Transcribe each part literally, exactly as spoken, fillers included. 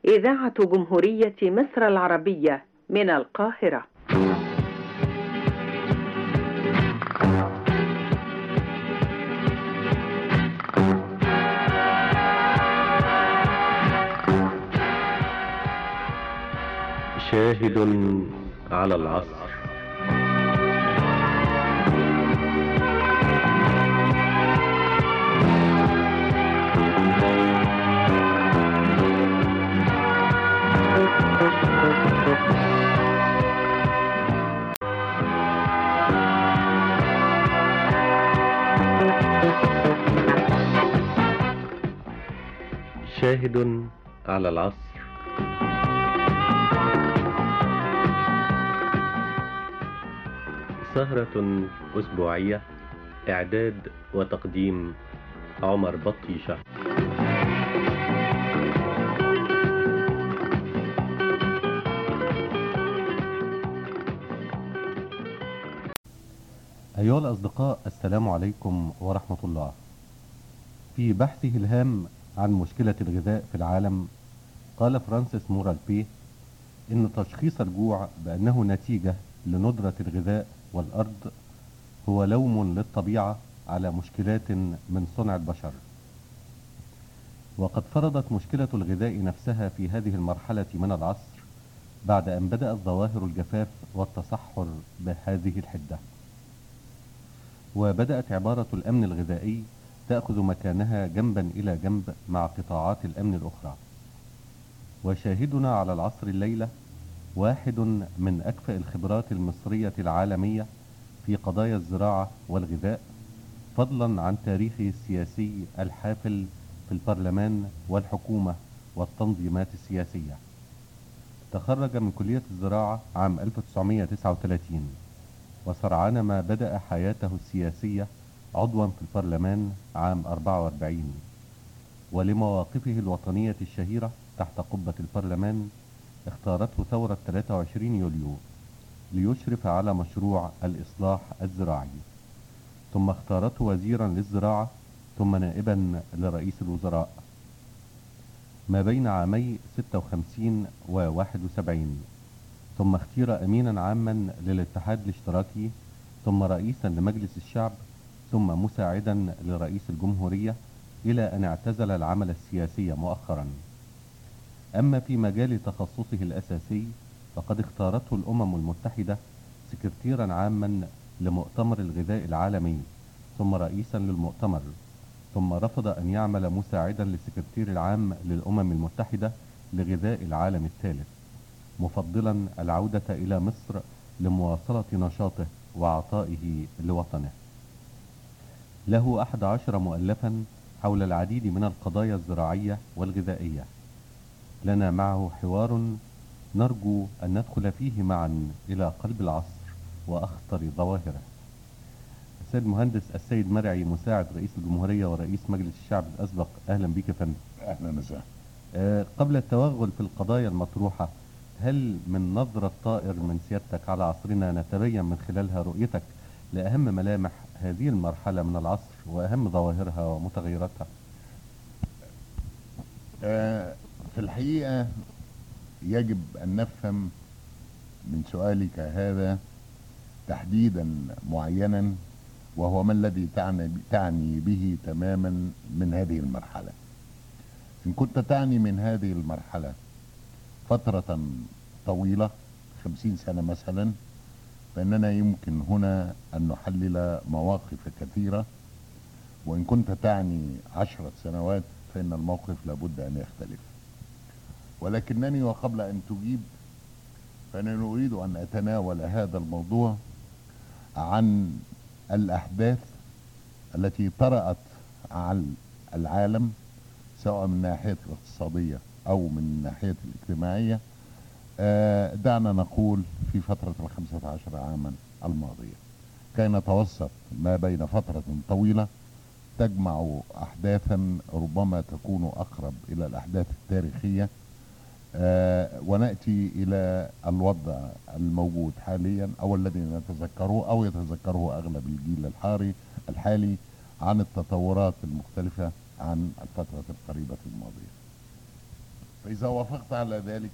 إذاعة جمهورية مصر العربية من القاهرة. شاهد على العصر. شاهد على العصر. سهرة أسبوعية، إعداد وتقديم عمر بطيشة. أيها الأصدقاء، السلام عليكم ورحمة الله. في بحثه الهام عن مشكلة الغذاء في العالم، قال فرانسيس مورالبيه إن تشخيص الجوع بأنه نتيجة لندرة الغذاء والأرض هو لوم للطبيعة على مشكلات من صنع البشر. وقد فرضت مشكلة الغذاء نفسها في هذه المرحلة من العصر بعد أن بدأت ظواهر الجفاف والتصحر بهذه الحدة، وبدأت عبارة الأمن الغذائي تأخذ مكانها جنبا إلى جنب مع قطاعات الأمن الأخرى. وشاهدنا على العصر الليلة واحد من أكفأ الخبرات المصرية العالمية في قضايا الزراعة والغذاء، فضلا عن تاريخه السياسي الحافل في البرلمان والحكومة والتنظيمات السياسية. تخرج من كلية الزراعة عام ألف وتسعمائة وتسعة وثلاثين، وسرعان ما بدأ حياته السياسية عضوا في البرلمان عام أربعة وأربعين، ولمواقفه الوطنية الشهيرة تحت قبة البرلمان اختارته ثورة ثلاثة وعشرين يوليو ليشرف على مشروع الإصلاح الزراعي، ثم اختارته وزيرا للزراعة، ثم نائبا لرئيس الوزراء ما بين عامي ستة وخمسين و واحد وسبعين، ثم اختير أمينا عاما للاتحاد الاشتراكي، ثم رئيسا لمجلس الشعب، ثم مساعدا لرئيس الجمهورية، إلى أن اعتزل العمل السياسي مؤخرا. أما في مجال تخصصه الأساسي فقد اختارته الأمم المتحدة سكرتيرا عاما لمؤتمر الغذاء العالمي، ثم رئيسا للمؤتمر، ثم رفض أن يعمل مساعدا للسكرتير العام للأمم المتحدة لغذاء العالم الثالث، مفضلا العودة إلى مصر لمواصلة نشاطه وعطائه لوطنه. له أحد عشر مؤلفا حول العديد من القضايا الزراعية والغذائية. لنا معه حوار نرجو أن ندخل فيه معا إلى قلب العصر وأخطر ظواهره. السيد المهندس السيد مرعي، مساعد رئيس الجمهورية ورئيس مجلس الشعب الأسبق، أهلا بك يا فندم. أهلا وسهلا. أه قبل التوغل في القضايا المطروحة، هل من نظرة طائر من سيادتك على عصرنا نتبين من خلالها رؤيتك لأهم ملامح هذه المرحلة من العصر وأهم ظواهرها ومتغيراتها؟ أه في الحقيقة يجب أن نفهم من سؤالك هذا تحديدا معينا، وهو ما الذي تعني, تعني به تماما من هذه المرحلة. إن كنت تعني من هذه المرحلة فترة طويلة خمسين سنة مثلا، فإننا يمكن هنا أن نحلل مواقف كثيرة، وإن كنت تعني عشرة سنوات فإن الموقف لابد أن يختلف. ولكنني وقبل أن تجيب فأنا أريد أن أتناول هذا الموضوع عن الأحداث التي طرأت على العالم، سواء من الناحية الاقتصادية أو من الناحية الاجتماعية، دعنا نقول في فترة الخمسة عشر عاما الماضية، كي نتوسط ما بين فترة طويلة تجمع أحداثا ربما تكون أقرب إلى الأحداث التاريخية، ونأتي إلى الوضع الموجود حاليا أو الذي نتذكره أو يتذكره أغلب الجيل الحالي الحالي عن التطورات المختلفة عن الفترة القريبة الماضية. فإذا وافقت على ذلك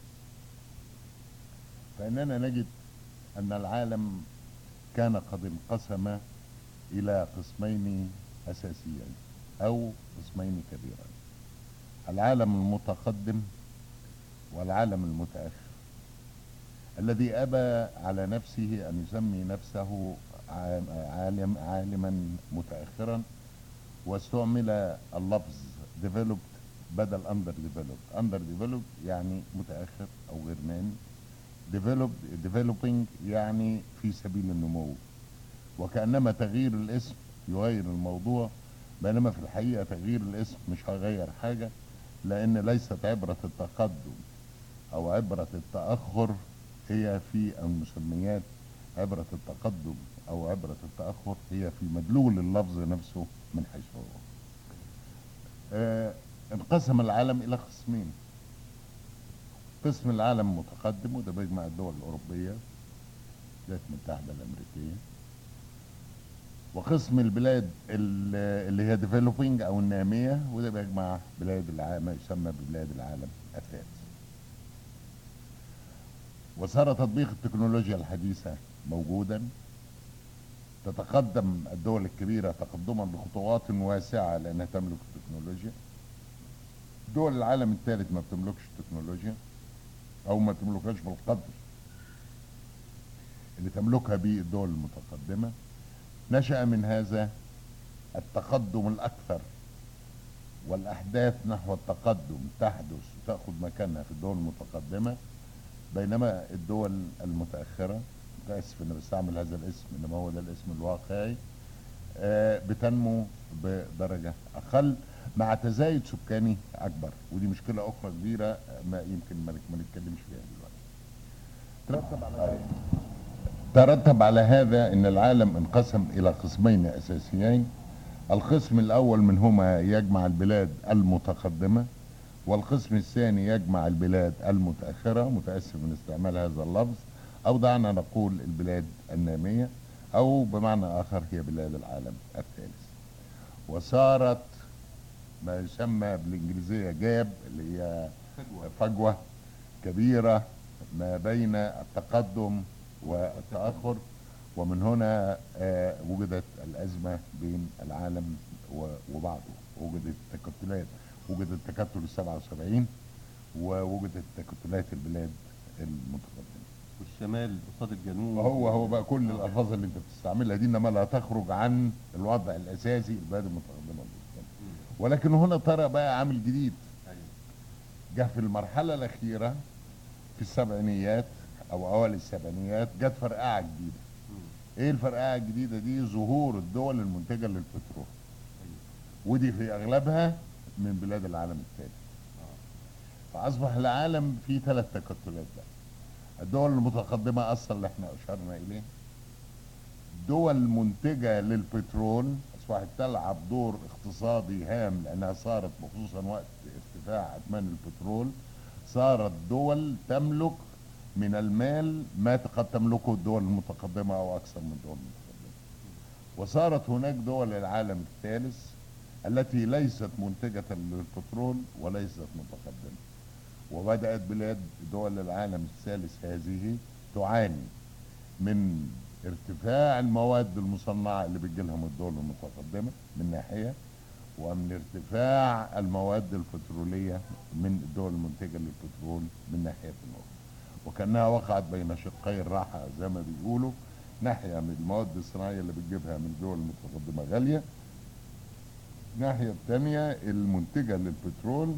فإننا نجد أن العالم كان قد انقسم إلى قسمين أساسيين أو قسمين كبيرين: العالم المتقدم والعالم المتأخر، الذي أبى على نفسه أن يسمي نفسه عالم عالما متأخرا، واستعمل اللفظ developed بدل under developed. under developed يعني متأخر أو غير نامي، developed developing يعني في سبيل النمو، وكأنما تغيير الاسم يغير الموضوع، بينما في الحقيقة تغيير الاسم مش هيغير حاجة، لأن ليست عبرة التقدم أو عبرة التأخر هي في المسميات. عبرة التقدم أو عبرة التأخر هي في مدلول اللفظ نفسه من حيث هو. آه انقسم العالم إلى قسمين: قسم العالم المتقدم، وده بيجمع الدول الأوروبية الولايات المتحدة الأمريكية، وقسم البلاد اللي هي ديفلوبينج أو النامية، وده بيجمع بلاد العالم ما يسمى ببلاد العالم الثالث. وصار تطبيق التكنولوجيا الحديثة موجودا، تتقدم الدول الكبيرة تقدما بخطوات واسعة لأنها تملك التكنولوجيا. دول العالم الثالث ما بتملكش التكنولوجيا أو ما تملكهاش بالقدر اللي تملكها به الدول المتقدمة. نشأ من هذا التقدم الأكثر، والأحداث نحو التقدم تحدث وتأخذ مكانها في الدول المتقدمة، بينما الدول المتأخرة، متأسف أن بستعمل هذا الاسم إنما هو ده الاسم الواقعي، آه بتنمو بدرجة أقل مع تزايد سكاني أكبر، ودي مشكلة أخرى كبيرة ما يمكن ما نتكلمش فيها دلوقتي. ترتب على ترتب على هذا أن العالم انقسم إلى قسمين أساسيين: القسم الأول منهما يجمع البلاد المتقدمة، والقسم الثاني يجمع البلاد المتأخرة، متأسف من استعمال هذا اللفظ، أو دعنا نقول البلاد النامية، أو بمعنى آخر هي بلاد العالم الثالث. وصارت ما يسمى بالإنجليزية جاب، اللي هي فجوة كبيرة ما بين التقدم والتأخر، ومن هنا آه وجدت الأزمة بين العالم وبعضه، وجدت تكتلات، وجدت تكتل السبعة وسبعين، ووجدت تكتلات البلاد المتقدمة، والشمال قصاد الجنوب. وهو هو بقى كل الألفاظ اللي انت بتستعملها دي انما لا تخرج عن الوضع الأساسي البلاد المتقدمة. ولكن هنا ترى بقى عامل جديد جه في المرحلة الأخيرة في السبعينيات أو أوائل السبعينيات، جت فرقعة جديدة. إيه الفرقعة الجديدة دي؟ ظهور الدول المنتجة للبترول، ودي في أغلبها من بلاد العالم الثالث. فأصبح العالم فيه ثلاث تكتلات بقى: الدول المتقدمة أصلا اللي احنا أشرنا إليه، دول منتجة للبترول أصبحت تلعب دور اقتصادي هام لأنها صارت بخصوصا وقت ارتفاع أثمان البترول، صارت دول تملك من المال ما قد تملكه الدول المتقدمة أو أكثر من الدول المتقدمة. وصارت هناك دول العالم الثالث التي ليست منتجة للبترول وليست متقدمة، وبدأت بلاد دول العالم الثالث هذه تعاني من ارتفاع المواد المصنعة اللي بتجيلها من الدول المتقدمة من ناحية، ومن ارتفاع المواد البترولية من الدول المنتجة للبترول من ناحية أخرى، وكأنها وقعت بين شقي الراحة زي ما بيقولوا. ناحية من المواد الصناعية اللي بتجيبها من الدول المتقدمة غالية، الناحية الثانية المنتجة للبترول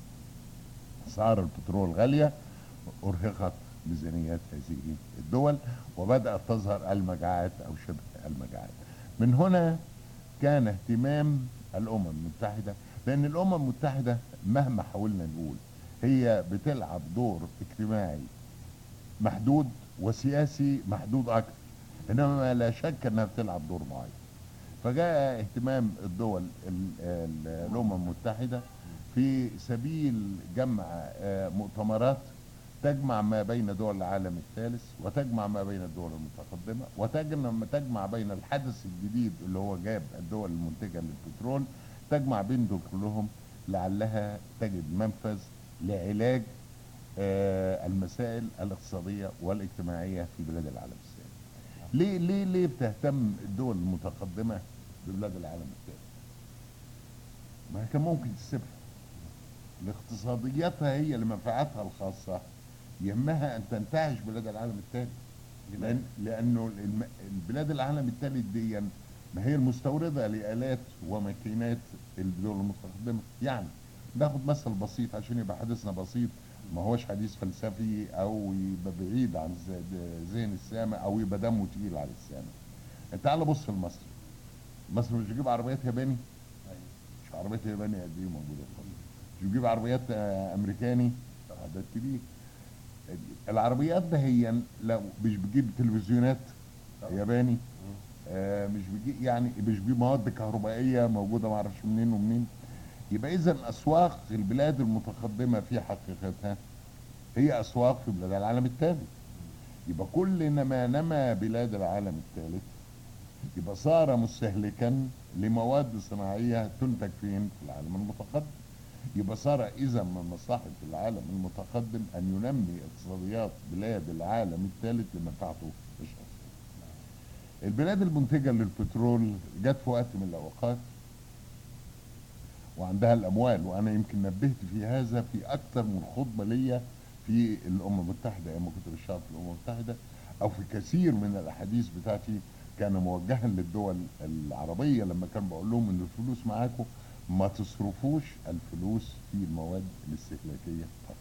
أسعار البترول غالية، أرهقت ميزانيات هذه الدول، وبدأت تظهر المجاعات أو شبه المجاعات. من هنا كان اهتمام الأمم المتحدة، لأن الأمم المتحدة مهما حاولنا نقول هي بتلعب دور اجتماعي محدود وسياسي محدود أكثر، إنما لا شك أنها بتلعب دور معين. فجاء اهتمام الدول الأمم المتحدة في سبيل جمع مؤتمرات تجمع ما بين دول العالم الثالث وتجمع ما بين الدول المتقدمة، وتجمع بين الحدث الجديد اللي هو جاب الدول المنتجة للبترول، تجمع بين دول كلهم لعلها تجد منفذ لعلاج آه، المسائل الاقتصادية والاجتماعية في بلاد العالم الثاني. ليه ليه ليه بتهتم الدول المتقدمة ببلاد العالم الثاني؟ ما هي كان ممكن تسيبها لاقتصادياتها هي لمنفعتها الخاصة، يهمها أن تنتعش بلاد العالم الثاني. لأن لأنه الم- البلاد العالم الثالث دي ما هي المستوردة لآلات وماكينات الدول المتقدمة. يعني ناخد مثل بسيط عشان يبقى حديثنا بسيط، ما هوش حديث فلسفي أو يبقى بعيد عن ز- ذهن السامع أو يبقى دمه تقيل على السامع. انت تعال بص لمصر. مصر مش بتجيب عربيات ياباني؟ مش عربيات ياباني قد ايه موجودة في مصر؟ مش بتجيب عربيات آه، أمريكاني؟ عدد كبير. العربيات ده هي لو مش بتجيب تلفزيونات ياباني، آه مش بيجي يعني مش بيجيب مواد كهربائيه موجوده ما اعرفش منين ومنين. يبقى اذا اسواق البلاد المتقدمه في حقيقتها هي اسواق في بلاد العالم الثالث. يبقى كل ما نما بلاد العالم الثالث يبقى صار مستهلكا لمواد صناعيه تنتج فين؟ في العالم المتقدم. يبقى صار اذا من مصلحه العالم المتقدم ان ينمي اقتصاديات بلاد العالم الثالث لمنفعته الشخصيه. البلاد المنتجه للبترول جت في وقت من الاوقات وعندها الاموال، وانا يمكن نبهت في هذا في اكثر من خطبه ليا في الامم المتحده ايام ما كنت بشتغل في الامم المتحده، او في كثير من الاحاديث بتاعتي كان موجها للدول العربيه لما كان بقول لهم ان الفلوس معاكم ما تصرفوش الفلوس في المواد الاستهلاكيه فقط.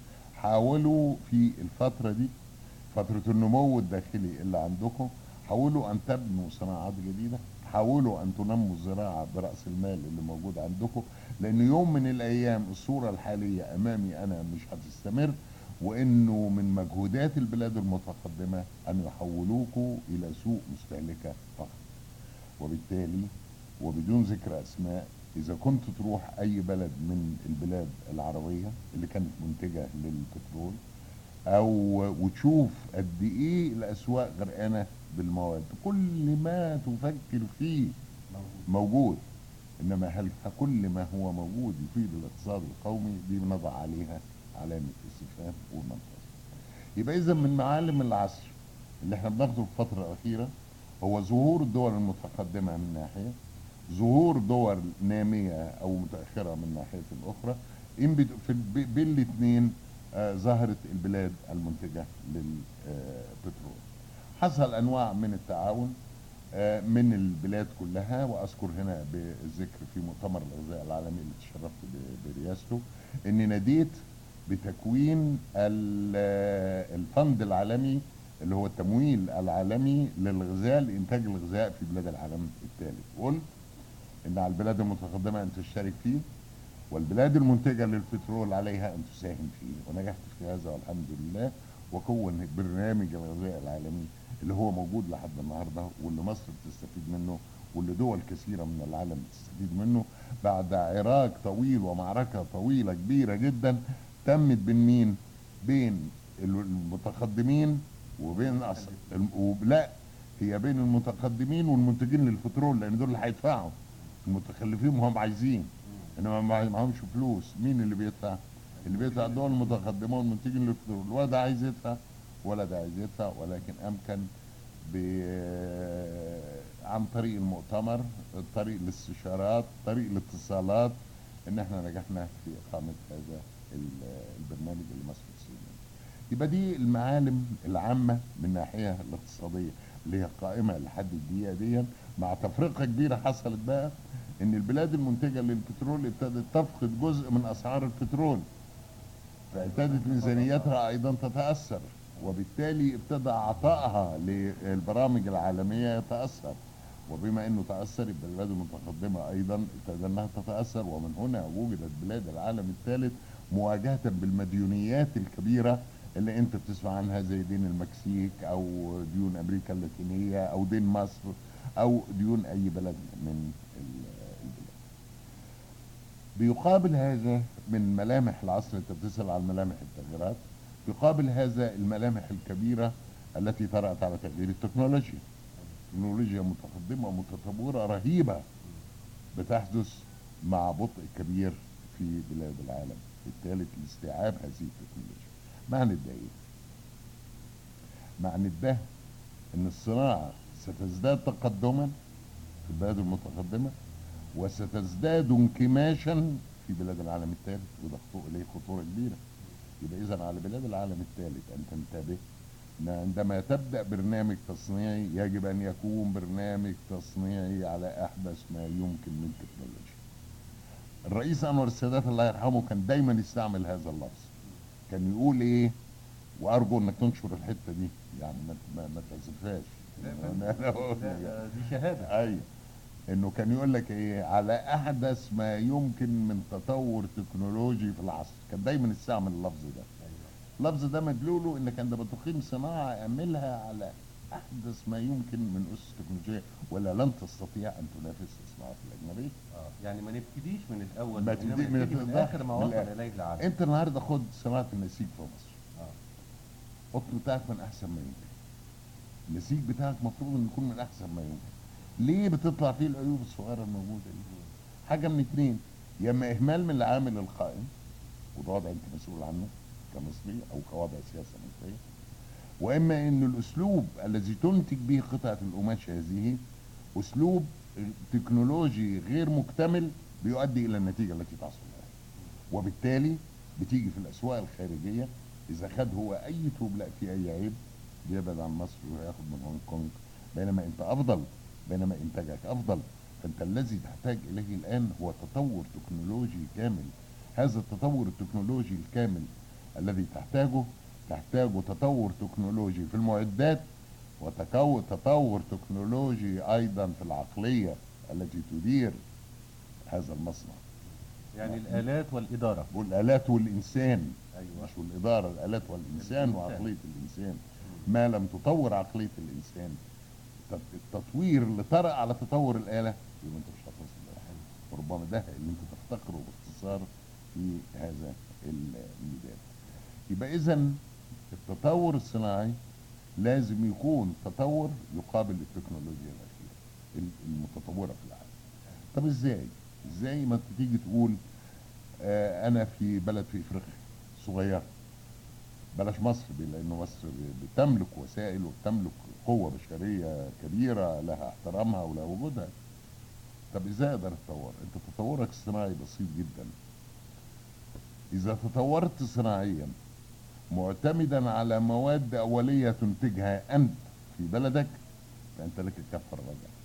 حاولوا في الفتره دي، فتره النمو الداخلي اللي عندكم، حاولوا ان تبنوا صناعات جديده، حاولوا ان تنموا الزراعه براس المال اللي موجود عندكم، لان يوم من الايام الصوره الحاليه امامي انا مش هتستمر، وانه من مجهودات البلاد المتقدمه ان يحولوكوا الى سوق مستهلكه فقط. وبالتالي وبدون ذكر اسماء، اذا كنت تروح اي بلد من البلاد العربيه اللي كانت منتجه للبترول او وتشوف قد ايه الاسواق غرقانه بالمواد، كل ما تفكر فيه موجود، انما هل كل ما هو موجود يفيد الاقتصاد القومي؟ دي بنضع عليها علامه استفهام ومنطقه. يبقى اذا من معالم العصر اللي احنا بناخده في الفتره الاخيره هو ظهور الدول المتقدمه من ناحيه، ظهور دول ناميه او متاخره من ناحيه الاخرى، إن بت- في الب- بين الاثنين آه، ظهرت البلاد المنتجه للبترول. حصل انواع من التعاون آه، من البلاد كلها، واذكر هنا بالذكر في مؤتمر الغذاء العالمي اللي تشرفت ب- برئاسته اني ناديت بتكوين ال- آه، الفند العالمي اللي هو التمويل العالمي للغذاء لانتاج الغذاء في بلاد العالم الثالث. قلت ان على البلاد المتقدمه ان تشترك فيه، والبلاد المنتجه للبترول عليها ان تساهم فيه، ونجحت في هذا والحمد لله. وكون برنامج الغذاء العالمي اللي هو موجود لحد النهارده واللي مصر بتستفيد منه واللي دول كثيره من العالم بتستفيد منه بعد عراك طويل ومعركه طويله كبيره جدا تمت بين مين؟ بين المتقدمين وبين أص... الم- لا، هي بين المتقدمين والمنتجين للبترول، لان دول اللي هيدفعوا. المتخلفين هم عايزين، انما ما معهمش فلوس. مين اللي بيدفع؟ اللي بيدفع الدول المتقدمه والمنتجين للبترول. ولا ده عايز يدفع ولا ده عايز يدفع، ولكن امكن ب عن طريق المؤتمر، طريق الاستشارات، طريق الاتصالات، ان احنا نجحنا في اقامه هذا ال- البرنامج اللي مصر بتسويه. يبقى دي المعالم العامه من الناحيه الاقتصاديه اللي هي قائمه لحد الدقيقه دي، مع تفرقه كبيره حصلت بقى ان البلاد المنتجه للبترول ابتدت تفقد جزء من اسعار البترول، فابتدت ميزانيتها ايضا تتاثر، وبالتالي ابتدى عطائها للبرامج العالميه يتاثر. وبما انه تاثر يبقى البلاد المتقدمه ايضا ابتدى انها تتاثر، ومن هنا وجدت بلاد العالم الثالث مواجهه بالمديونيات الكبيره اللي انت بتسمع عنها زي دين المكسيك او ديون امريكا اللاتينيه او دين مصر او ديون اي بلد من ال- البلاد. بيقابل هذا من ملامح العصر، انت بتسأل عن ملامح التغييرات، بيقابل هذا الملامح الكبيرة التي طرأت على تغيير التكنولوجيا. تكنولوجيا متقدمة ومتطورة رهيبة بتحدث مع بطء كبير في بلاد العالم الثالث لاستيعاب هذه التكنولوجيا. معنى ده ايه؟ معنى ده ان الصناعة ستزداد تقدما في البلاد المتقدمة، وستزداد انكماشا في بلاد العالم الثالث، وده خطوة اليه خطورة كبيرة. يبقى اذا على بلاد العالم الثالث ان تنتبه ان عندما تبدأ برنامج تصنيعي يجب ان يكون برنامج تصنيعي على احدث ما يمكن من تكنولوجيا. الرئيس انور السادات الله يرحمه كان دايما يستعمل هذا اللفظ. كان يقول ايه، وارجو انك تنشر الحته دي يعني ما ما, ما تحذفهاش. دي شهاده. ايوه، انه كان يقول لك ايه، على احدث ما يمكن من تطور تكنولوجي في العصر. كان دايما يستعمل اللفظ ده. اللفظ ده مدلوله انك عندما تقيم صناعه اعملها على احدث ما يمكن من اسس تكنولوجيه، ولا لن تستطيع ان تنافس الصناعات الاجنبيه. اه يعني ما نبتديش من الاول، ما إنما تبتدي من, نبتدي من اخر ما وصل اليه العالم. انت النهارده خد صناعه النسيج في مصر. اه القطن بتاعك من احسن ما يمكن. النسيج بتاعك مفروض انه يكون من احسن ما يمكن. ليه بتطلع فيه العيوب الصغيره الموجوده دي؟ حاجه من اتنين، يا اما اهمال من العامل القائم، وده وضع انت مسؤول عنه كمصري او كوضع سياسه مصريه، واما ان الاسلوب الذي تنتج به قطعه القماش هذه اسلوب تكنولوجي غير مكتمل بيؤدي الى النتيجه التي تحصل عليها. وبالتالي بتيجي في الاسواق الخارجيه اذا خد هو اي توبلاء في اي عيب بيبعد عن مصر وياخد من هونج كونج، بينما انت افضل، بينما انتاجك افضل. فانت الذي تحتاج اليه الان هو تطور تكنولوجي كامل. هذا التطور التكنولوجي الكامل الذي تحتاجه تحتاجه تطور تكنولوجي في المعدات، وتطور تكنولوجي ايضا في العقليه التي تدير هذا المصنع. يعني الالات والاداره. والالات والانسان. ايوه مش والاداره، الالات والانسان الإنسان. وعقليه الانسان. ما لم تطور عقليه الانسان، التطوير اللي طرأ على تطور الاله، يبقى انت مش هتصل لحاجه. وربما ده اللي انت تفتقره باختصار في هذا الميدان. يبقى اذا التطور الصناعي لازم يكون تطور يقابل التكنولوجيا الاخيره المتطوره في العالم. طب ازاي؟ ازاي ما انت تيجي تقول آه انا في بلد في افريقيا صغيره، بلاش مصر دي لانه مصر بتملك وسائل وبتملك قوه بشريه كبيره لها احترامها ولها وجودها. طب ازاي اقدر اتطور؟ انت تطورك الصناعي بسيط جدا. اذا تطورت صناعيا معتمدا على مواد اوليه تنتجها انت في بلدك فانت لك الكفه الرجعه.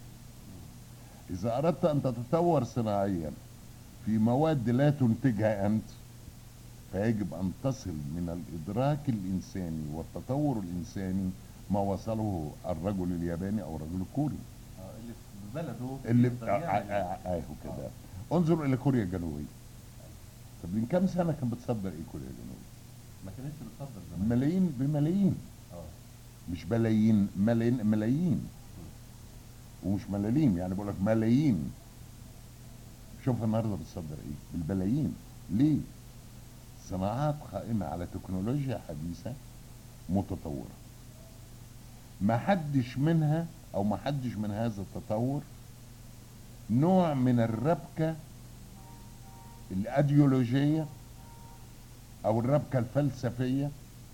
اذا اردت ان تتطور صناعيا في مواد لا تنتجها انت فيجب ان تصل من الادراك الانساني والتطور الانساني ما وصله الرجل الياباني او الرجل الكوري اه اللي في بلده اللي يقدر يعمل. ايوه كده. انظر الى كوريا الجنوبيه. طب من كام سنه كانت بتصدر ايه كوريا الجنوبيه؟ ما كانتش بتصدر زمان. ملايين بملايين. اه مش بلايين، ملايين ملايين ومش ملاليم، يعني بقول لك ملايين. شوف النهارده بتصدر ايه؟ بالبلايين. ليه؟ صناعات قائمه على تكنولوجيا حديثه متطوره. ما حدش منها او ما حدش من هذا التطور نوع من الربكه الايديولوجيه او الربكه الفلسفيه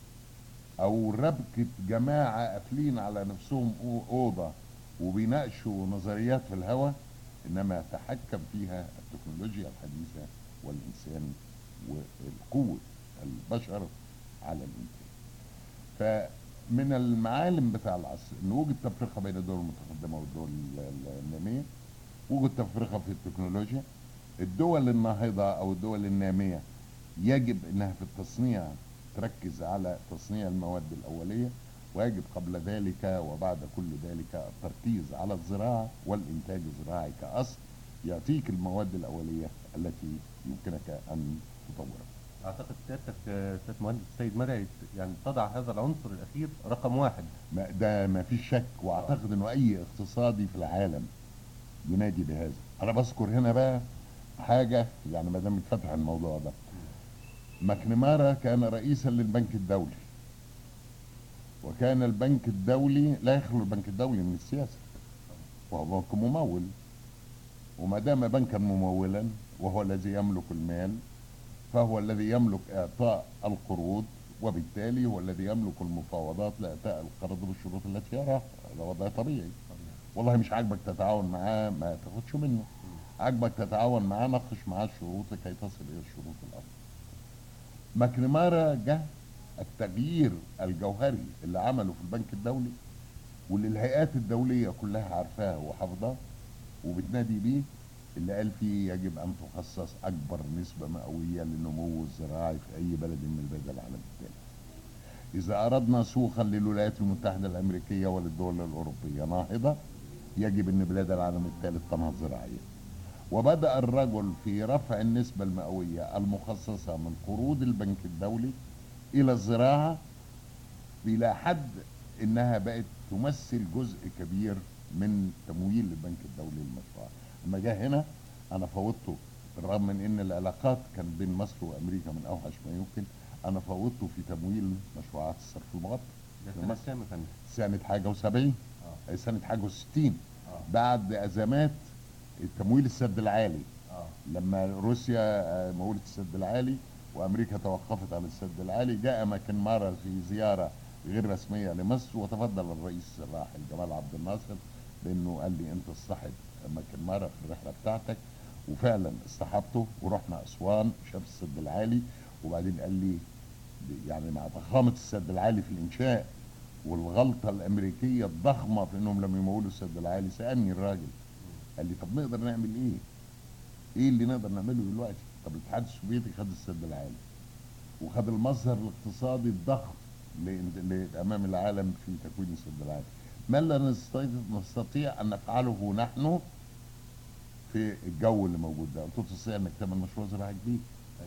او ربكه جماعه قافلين على نفسهم اوضه وبيناقشوا نظريات في الهواء، انما تحكم فيها التكنولوجيا الحديثه والانسان والقوه البشر على الانتاج. فمن المعالم بتاع العصر ان وجد تفرقه بين الدول المتقدمه والدول الناميه، وجد تفرقه في التكنولوجيا. الدول الناهضه او الدول الناميه يجب انها في التصنيع تركز على تصنيع المواد الاوليه، ويجب قبل ذلك وبعد كل ذلك التركيز على الزراعه والانتاج الزراعي كاصل يعطيك المواد الاوليه التي يمكنك ان تطورها. اعتقد سيادتك سياده المهندس السيد مرعي يعني تضع هذا العنصر الاخير رقم واحد. ما ده ما فيش شك، واعتقد انه اي اقتصادي في العالم ينادي بهذا. انا بذكر هنا بقى حاجه يعني ما دام اتفتح الموضوع ده. ماكنمارا كان رئيسا للبنك الدولي، وكان البنك الدولي لا يخلو البنك الدولي من السياسه، وهو بنك ممول، وما دام بنكا ممولا وهو الذي يملك المال فهو الذي يملك إعطاء القروض، وبالتالي هو الذي يملك المفاوضات لإعطاء القرض بالشروط التي يراها. هذا وضع طبيعي. والله مش عاجبك تتعاون معاه ما تاخدش منه، عاجبك تتعاون معاه ناقش معاه الشروط كي تصل إلى الشروط الأفضل. ماكنامارا جه التغيير الجوهري اللي عمله في البنك الدولي، واللي الهيئات الدولية كلها عارفاه وحافظاه وبتنادي بيه، اللي قال فيه يجب أن تخصص أكبر نسبة مئوية للنمو الزراعي في أي بلد من بلاد العالم الثالث. إذا أردنا سوقا للولايات المتحدة الأمريكية وللدول الأوروبية ناهضة، يجب أن بلاد العالم الثالث تنهض زراعيا. وبدأ الرجل في رفع النسبة المئوية المخصصة من قروض البنك الدولي إلى الزراعة إلى حد إنها بقت تمثل جزء كبير من تمويل البنك الدولي للمشروعات. لما جه هنا أنا فوضته، بالرغم من إن العلاقات كان بين مصر وأمريكا من أوحش ما يمكن، أنا فوضته في تمويل مشروعات الصرف المغطى. ده سنة كام يا فندم؟ سنة حاجة وسبعين، اه سنة حاجة وستين، اه بعد أزمات التمويل السد العالي. اه لما روسيا آه، مولت السد العالي وأمريكا توقفت عن السد العالي، جاء ماكنامارا في زيارة غير رسمية لمصر، وتفضل الرئيس الراحل جمال عبد الناصر بأنه قال لي أنت اصطحب ماكنامارا في الرحلة بتاعتك، وفعلا اصطحبته ورحنا أسوان شاف السد العالي. وبعدين قال لي يعني مع ضخامة السد العالي في الإنشاء والغلطة الأمريكية الضخمة في أنهم لم يمولوا السد العالي، سألني الراجل قال لي طب نقدر نعمل إيه؟ إيه اللي نقدر نعمله دلوقتي؟ طب الاتحاد السوفيتي خد السد العالي وخد المظهر الاقتصادي الضخم ل- أمام العالم في تكوين السد العالي. ما لا نستطيع- نستطيع أن نفعله نحن في الجو اللي موجود ده؟ قلت له تستطيع أنك تعمل مشروع زراعي كبير.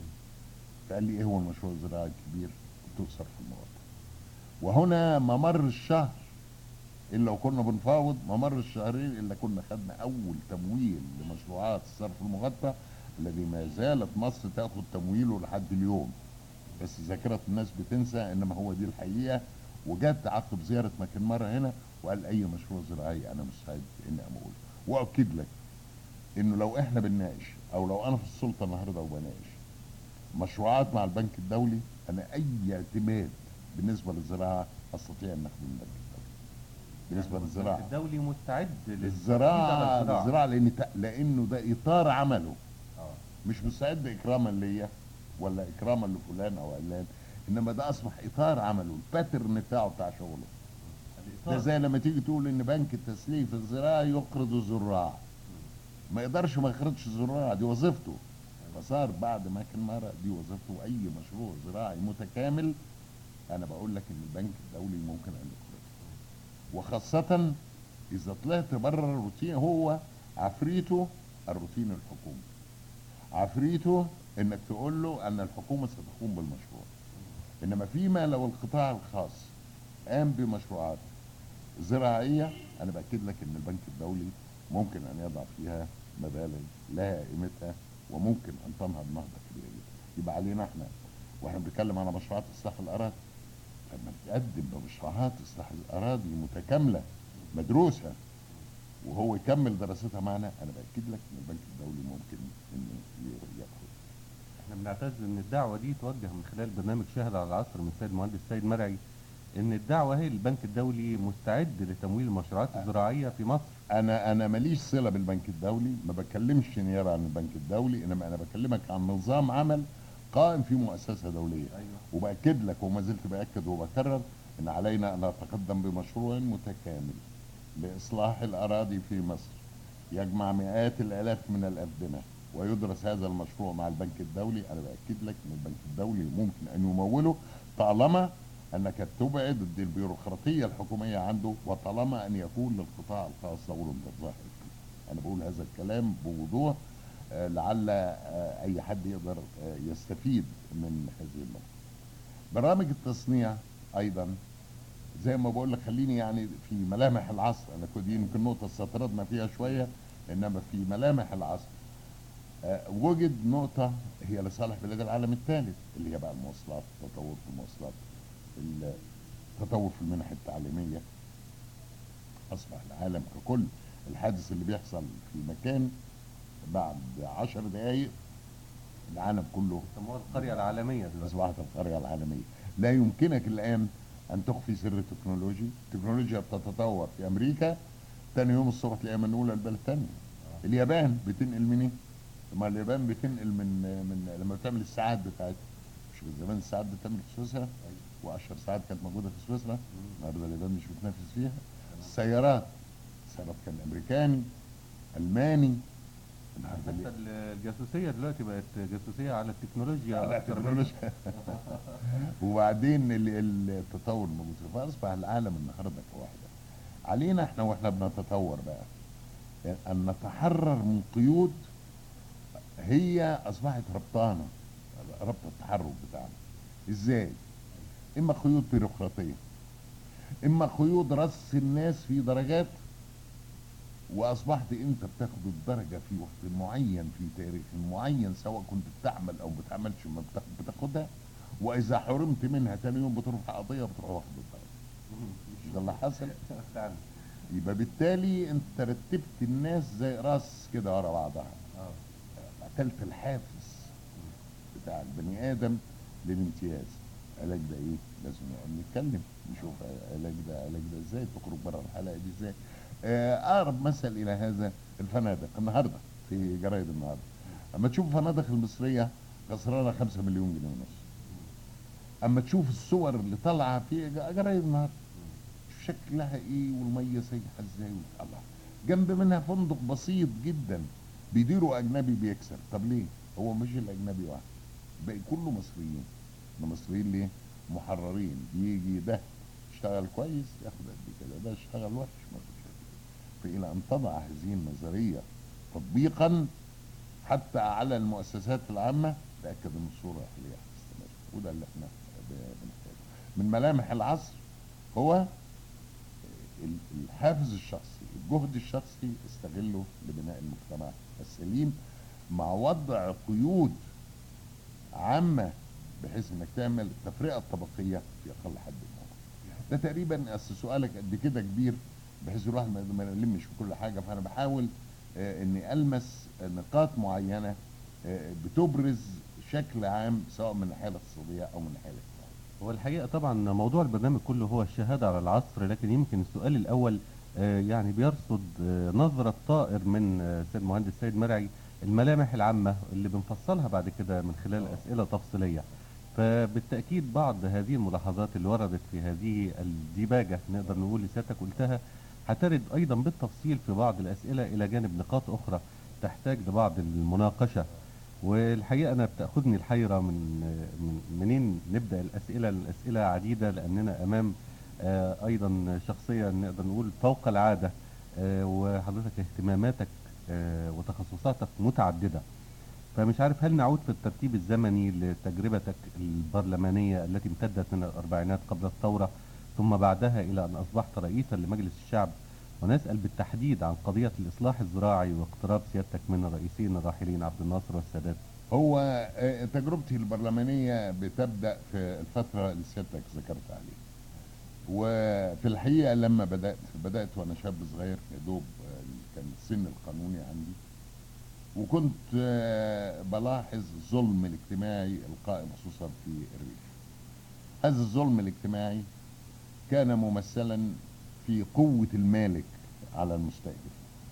فقال لي إيه هو المشروع الزراعي الكبير؟ قلت له صرف المغطى. وهنا ممر الشهر إلا لو كنا بنفاوض، ممر الشهرين إلا كنا خدنا أول تمويل لمشروعات الصرف المغطى الذي ما زالت مصر تأخذ تمويله لحد اليوم، بس ذاكرة الناس بتنسى، إنما هو دي الحقيقة. وجت عقب زيارة ماكنامارا هنا وقال أي مشروع زراعي أنا مستعد إني أقوله. وأؤكد لك إنه لو إحنا بنناقش أو لو أنا في السلطة النهارده وبناقش مشروعات مع البنك الدولي، أنا أي اعتماد بالنسبة للزراعة أستطيع أن أخدم البنك الدولي. بالنسبة للزراعة الدولي مستعد للزراعة للزراعة لأن ت- لأنه ده إطار عمله، اه مش مستعد إكراما ليا ولا إكراما لفلان أو علان، إنما ده أصبح إطار عمله، الباترن بتاعه بتاع شغله. ده الإطار. زي لما تيجي تقول إن بنك التسليف الزراعي يقرض الزراع، ما يقدرش ما يقرضش الزراع، دي وظيفته. فصار بعد ماكنامارا دي وظيفته، أي مشروع زراعي متكامل أنا بقول لك إن البنك الدولي ممكن أن يقرضه، وخاصة إذا طلعت بره الروتين. هو عفريته الروتين الحكومي، عفريته إنك تقول له أن الحكومة ستقوم بالمشروع. إنما فيما لو القطاع الخاص قام بمشروعات زراعية، أنا بأكد لك إن البنك الدولي ممكن أن يضع فيها مبالغ لها قيمتها، وممكن أن تنهض نهضة كبيرة جدا. يبقى علينا إحنا وإحنا بنتكلم على مشروعات إصلاح الأراضي، لما نتقدم بمشروعات إصلاح الأراضي متكاملة مدروسة وهو يكمل دراستها معنا، أنا بأكد لك إن البنك الدولي ممكن إنه يدخل. احنا بنعتز ان الدعوة دي توجه من خلال برنامج شاهد على العصر من السيد المهندس سيد مرعي، ان الدعوة هي البنك الدولي مستعد لتمويل المشروعات الزراعية في مصر. انا انا ماليش صله بالبنك الدولي، ما بكلمش نيابه عن البنك الدولي، انما انا بكلمك عن نظام عمل قائم في مؤسسه دوليه. ايوه وباكد لك وما زلت باكد وبكرر ان علينا ان نتقدم بمشروع متكامل لاصلاح الاراضي في مصر يجمع مئات الالاف من الابنه، ويدرس هذا المشروع مع البنك الدولي. انا باكد لك ان البنك الدولي ممكن ان يموله طالما انك تبعد البيروقراطيه الحكوميه عنده، وطالما ان يكون للقطاع الخاص دور ظاهر فيه. انا بقول هذا الكلام بوضوح، آه، لعل آه، اي حد يقدر آه، يستفيد من هذه النقطه. برامج التصنيع ايضا زي ما بقول لك، خليني يعني في ملامح العصر، انا كنت يمكن نقطه استطردنا فيها شويه، انما في ملامح العصر آه، وجد نقطه هي لصالح بلاد العالم الثالث، اللي هي بقى المواصلات، التطور في المواصلات، التطور في المنح التعليميه. اصبح العالم ككل الحادث اللي بيحصل في مكان بعد عشر دقايق العالم كله يسموها القرية العالمية دلوقتي. اصبحت القريه العالميه. لا يمكنك الان ان تخفي سر التكنولوجي. التكنولوجيا بتتطور في امريكا، تاني يوم الصبح تلاقيها منقوله لبلد تاني. اليابان بتنقل من ايه؟ ما اليابان بتنقل من من لما بتعمل الساعات بتاعتها، مش من زمان الساعات بتعمل في سويسرا، واشهر ساعات كانت موجوده في سويسرا، النهارده اليابان مش بتنافس فيها. السيارات، السيارات كان امريكاني، الماني، النهارده حتى الجاسوسية دلوقتي بقت جاسوسية على التكنولوجيا على أكتر من- التكنولوجيا. وبعدين ال- ال- التطور موجود، فاصبح العالم النهارده كواحده. علينا احنا واحنا بنتطور بقى ان نتحرر من قيود هي اصبحت ربطانه، ربط التحرك بتاعنا. ازاي؟ اما قيود بيروقراطيه، اما قيود رص الناس في درجات، واصبحت انت بتاخد الدرجه في وقت معين في تاريخ معين، سواء كنت بتعمل او بتعملش ما بتاخ- بتاخدها، واذا حرمت منها تاني يوم بترفع قضيه بتروح واخد الدرجه. مش ده اللي حصل؟ فعلا. يبقى بالتالي انت رتبت الناس زي راس كده ورا بعضها، آه. قتلت الحافز بتاع البني ادم للامتياز. علاج ده ايه؟ لازم نقعد نتكلم نشوف علاج ده علاج ده ازاي، تخرج بره الحلقه دي ازاي. آه، اقرب مثل الى هذا الفنادق النهارده في جرايد النهارده، اما تشوف الفنادق المصريه خسرانه خمسة مليون جنيه ونص، اما تشوف الصور اللي طالعه في جرايد النهارده شوف شكلها ايه والميه سايحه ازاي، الله جنب منها فندق بسيط جدا بيديروا اجنبي بيكسب. طب ليه؟ هو مش الاجنبي واحد، باقي كله مصريين. المصريين ليه؟ محررين. يجي ده اشتغل كويس ياخد قد كده، ده اشتغل وحش ما ياخدش قد كده. فإلى أن تضع هذه النظرية تطبيقا حتى على المؤسسات العامة، تأكد أن الصورة هي هتستمر. وده اللي احنا بنحتاجه. من ملامح العصر هو ال- الحافز الشخصي، الجهد الشخصي استغله لبناء المجتمع السليم، مع وضع قيود عامة بحيث انك تعمل التفرقة الطبقية في اقل حد ممكن. ده تقريبا اصل سؤالك قد كده كبير بحيث الواحد ما ما يلمش في كل حاجة، فانا بحاول آه اني المس نقاط معينة آه بتبرز شكل عام سواء من الناحية الاقتصادية او من الناحية الاجتماعية. هو الحقيقة طبعا موضوع البرنامج كله هو الشهادة على العصر، لكن يمكن السؤال الأول آه، يعني بيرصد آه، نظرة طائر من آه، سيد المهندس سيد مرعي، الملامح العامة اللي بنفصلها بعد كده من خلال أسئلة تفصيلية. فبالتأكيد بعض هذه الملاحظات اللي وردت في هذه الديباجة نقدر نقول اللي سيادتك قلتها هترد أيضا بالتفصيل في بعض الأسئلة إلى جانب نقاط أخرى تحتاج لبعض المناقشة. والحقيقة أنا بتأخذني الحيرة من من منين نبدأ الأسئلة. الأسئلة عديدة لأننا أمام آه، أيضا شخصية نقدر نقول فوق العادة، آه، وحضرتك اهتماماتك آه، وتخصصاتك متعددة. فمش عارف هل نعود في الترتيب الزمني لتجربتك البرلمانية التي امتدت من الأربعينات قبل الثورة ثم بعدها إلى أن أصبحت رئيسا لمجلس الشعب، ونسأل بالتحديد عن قضية الإصلاح الزراعي واقتراب سيادتك من الرئيسين الراحلين عبد الناصر والسادات. هو آه، تجربتي البرلمانية بتبدأ في الفترة اللي سيادتك ذكرت عليها. وفي الحقيقة لما بدأت بدأت وأنا شاب صغير يا دوب، آه، كان السن القانوني عندي، وكنت آه، بلاحظ الظلم الاجتماعي القائم خصوصا في الريف. هذا الظلم الاجتماعي كان ممثلا في قوة المالك على المستأجر.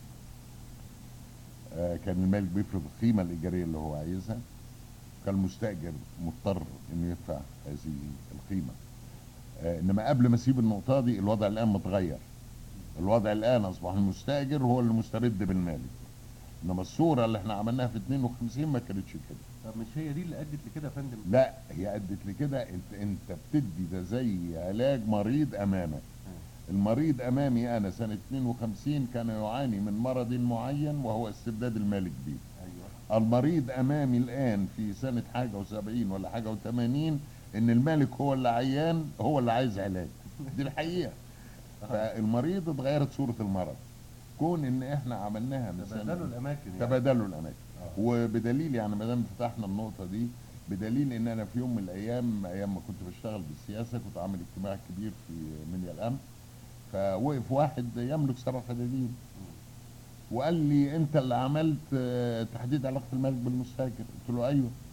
آه، كان المالك بيفرض القيمة الإيجارية اللي هو عايزها، كان المستأجر مضطر إنه يدفع هذه القيمة. آه، إنما قبل ما أسيب النقطة دي الوضع الآن متغير. الوضع الآن أصبح المستأجر هو اللي مسترد بالمالك، إنما الصورة اللي إحنا عملناها في اتنين وخمسين ما كانتش كده. طب مش هي دي اللي أدت لكده يا فندم؟ لا، هي أدت لكده. أنت أنت بتدي ده زي علاج مريض أمامك. المريض أمامي أنا سنة اتنين وخمسين كان يعاني من مرض معين وهو استبداد المالك بيه. أيوة. المريض أمامي الآن في سنة حاجة وسبعين ولا حاجة وثمانين إن المالك هو اللي عيان، هو اللي عايز علاج. دي الحقيقة. فالمريض اتغيرت صورة المرض. كون إن إحنا عملناها من سنة تبادلوا الأماكن يعني. تبادلوا الأماكن. وبدليل يعني ما دام فتحنا النقطة دي، بدليل إن أنا في يوم من الأيام أيام ما كنت بشتغل بالسياسة كنت عامل اجتماع كبير في منيا الأمن، فوقف واحد يملك سبع فدادين وقال لي انت اللي عملت آه، تحديد علاقه المالك بالمستاجر. قلت له ايوه.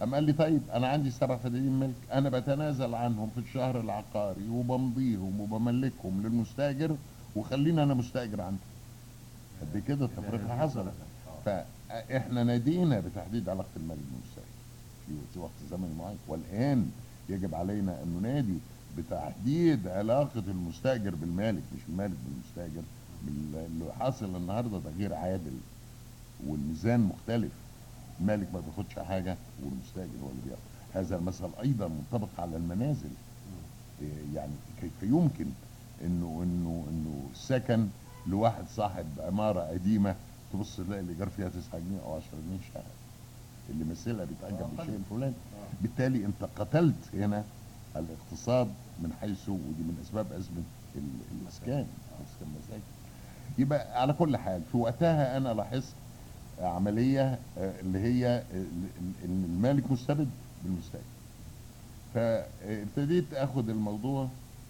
قام قال لي طيب انا عندي سبع فدادين ملك، انا بتنازل عنهم في الشهر العقاري وبمضيهم وبملكهم للمستاجر، وخليني انا مستاجر عنده. قد كده التفرقه حصلت. فاحنا نادينا بتحديد علاقه المالك بالمستاجر في وقت زمني معين، والان يجب علينا ان ننادي بتحديد علاقه المستاجر بالمالك، مش المالك بالمستاجر. اللي حاصل النهارده ده غير عادل، والميزان مختلف. المالك ما بياخدش حاجه والمستاجر هو اللي بياخد. هذا المثل ايضا منطبق على المنازل. يعني كيف يمكن انه انه انه السكن لواحد صاحب عماره قديمه تبص تلاقي الايجار فيها تسعة جنيه او عشرة جنيه شهر، اللي مثلها بيتاجر بالشيء الفلاني. بالتالي انت قتلت هنا الاقتصاد من حيث، ودي من اسباب ازمه الاسكان، اسكان مساكن. يبقى على كل حال في وقتها انا لاحظت عمليه اللي هي ان المالك مستبد بالمستاجر. فابتديت اخد الموضوع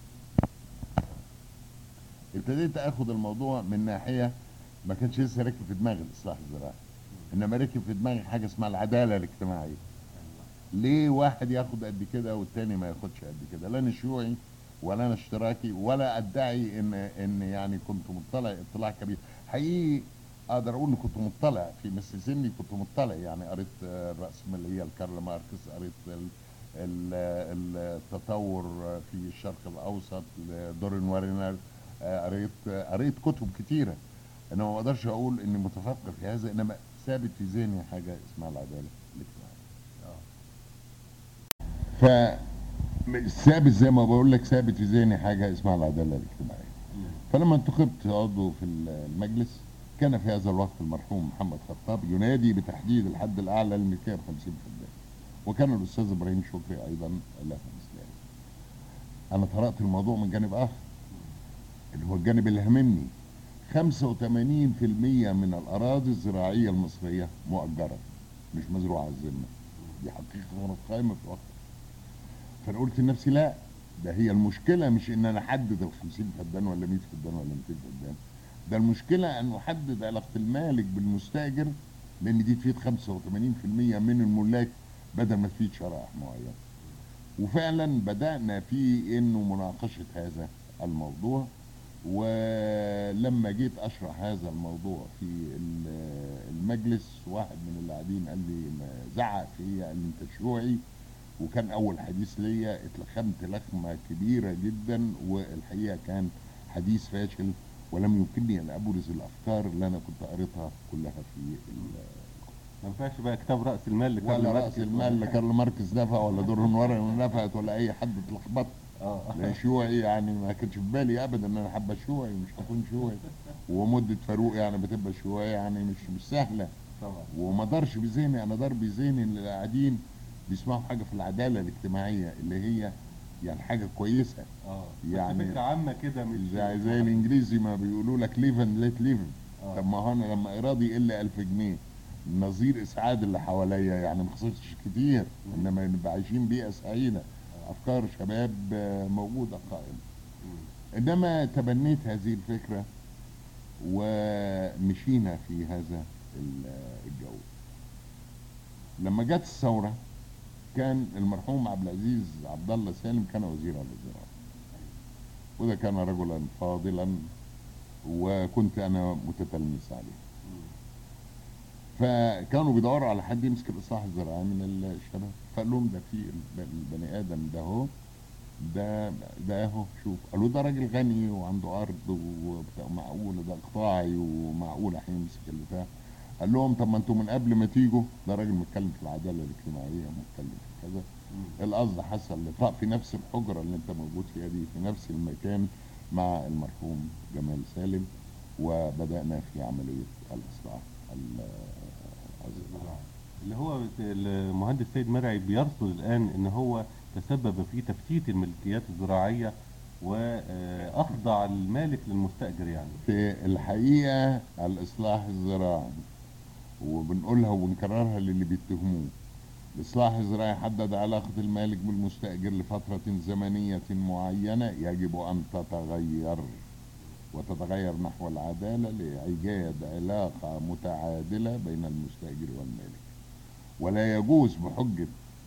ابتديت اخد الموضوع من ناحيه ما كانش لسه راكب في دماغي الاصلاح الزراعي، انما راكب في دماغي حاجه اسمها العداله الاجتماعيه. ليه واحد ياخد قد كده والتاني ما ياخدش قد كده؟ لا انا شيوعي ولا انا اشتراكي ولا ادعي ان ان يعني كنت مطلع اطلاع كبير. حقيقي اقدر اقول ان كنت مطلع في مثل سني، كنت مطلع يعني قريت الرأسمالية لكارل ماركس، قريت ال ال التطور في الشرق الاوسط لدورين وارينر، قريت قريت كتب كتيره. انما ما اقدرش اقول اني متفقه في هذا، انما ثابت في ذهني حاجه اسمها العداله الاجتماعيه. ف ثابت زي ما بقول لك، ثابت في ذهني حاجه اسمها العداله الاجتماعيه. فلما انتخبت عضو في المجلس كان في هذا الوقت المرحوم محمد خطاب ينادي بتحديد الحد الاعلى للملكيه ب خمسين فدان، وكان الاستاذ ابراهيم شكري ايضا له مثل هذا. انا طرقت الموضوع من جانب اخر اللي هو الجانب اللي هممني. خمسة وثمانين في المية من الاراضي الزراعيه المصريه مؤجره، مش مزروعه على الذمه. دي حقيقه كانت قائمه في وقتها. فانا قلت لنفسي لا، ده هي المشكله مش ان انا احدد ال خمسين فدان ولا مية فدان ولا مئتين فدان، ده المشكله ان احدد علاقه المالك بالمستاجر، لان دي تفيد خمسة وثمانين في المية من الملاك بدل ما تفيد شرائح معينه. وفعلا بدانا في انه مناقشه هذا الموضوع. ولما جيت اشرح هذا الموضوع في المجلس، واحد من اللي قاعدين قال لي زعق فيا، قال لي انت شيوعي. وكان اول حديث ليا اتلخمت لخمه كبيره جدا، والحقيقه كان حديث فاشل، ولم يمكنني ان ابرز الافكار اللي انا كنت قريتها كلها في ما ينفعش بقى كتاب راس المال ولا راس المال اللي كارل ماركس نفع، ولا دورين وارينر نفعت، ولا اي حد اتلخبط. اه لا شيوعي يعني ما كانش في بالي ابدا ان انا حابه شيوعي، مش هكون شيوعي. ومده فاروق يعني بتبقى شيوعي يعني مش مش سهله طبعا. وما دارش بذهني، انا دار بذهني اللي قاعدين بيسمعوا حاجه في العداله الاجتماعيه اللي هي يعني حاجه كويسه. اه يعني فكره عامه كده، مش زي زي الانجليزي ما بيقولوا لك ليف اند ليت ليف. طب ما هو انا لما ايرادي يقل ألف جنيه نظير اسعاد اللي حواليا، يعني ما خسرتش كتير، انما نبقى عايشين بيئه سعيده. افكار شباب موجوده قائمه. انما تبنيت هذه الفكره ومشينا في هذا الجو. لما جت الثوره كان المرحوم عبد العزيز عبد الله سالم كان وزيرا للزراعه، وده كان رجلا فاضلا وكنت انا متتلمس عليه. فكانوا بيدوروا على حد يمسك الاصلاح الزراعي من الشباب، فقال لهم ده في البني ادم ده اهو، ده ده اهو شوف. قالوا ده راجل غني وعنده ارض ومعقول، ده قطاعي ومعقول هيمسك البتاع. قال لهم طب ما انتم من قبل ما تيجوا، ده راجل متكلم في العداله الاجتماعيه، متكلم في كذا. القصد حصل لقاء في نفس الحجره اللي انت موجود فيها دي، في نفس المكان مع المرحوم جمال سالم، وبدانا في عمليه الاصلاح الزراعي اللي هو المهندس سيد مرعي بيرصد الان ان هو تسبب في تفتيت الملكيات الزراعيه واخضع المالك للمستاجر. يعني في الحقيقه الاصلاح الزراعي، وبنقولها وبنكررها للي بيتهموه، الاصلاح الزراعي حدد علاقه المالك بالمستاجر لفتره زمنيه معينه يجب ان تتغير، وتتغير نحو العداله لايجاد علاقه متعادله بين المستاجر والمالك. ولا يجوز بحجه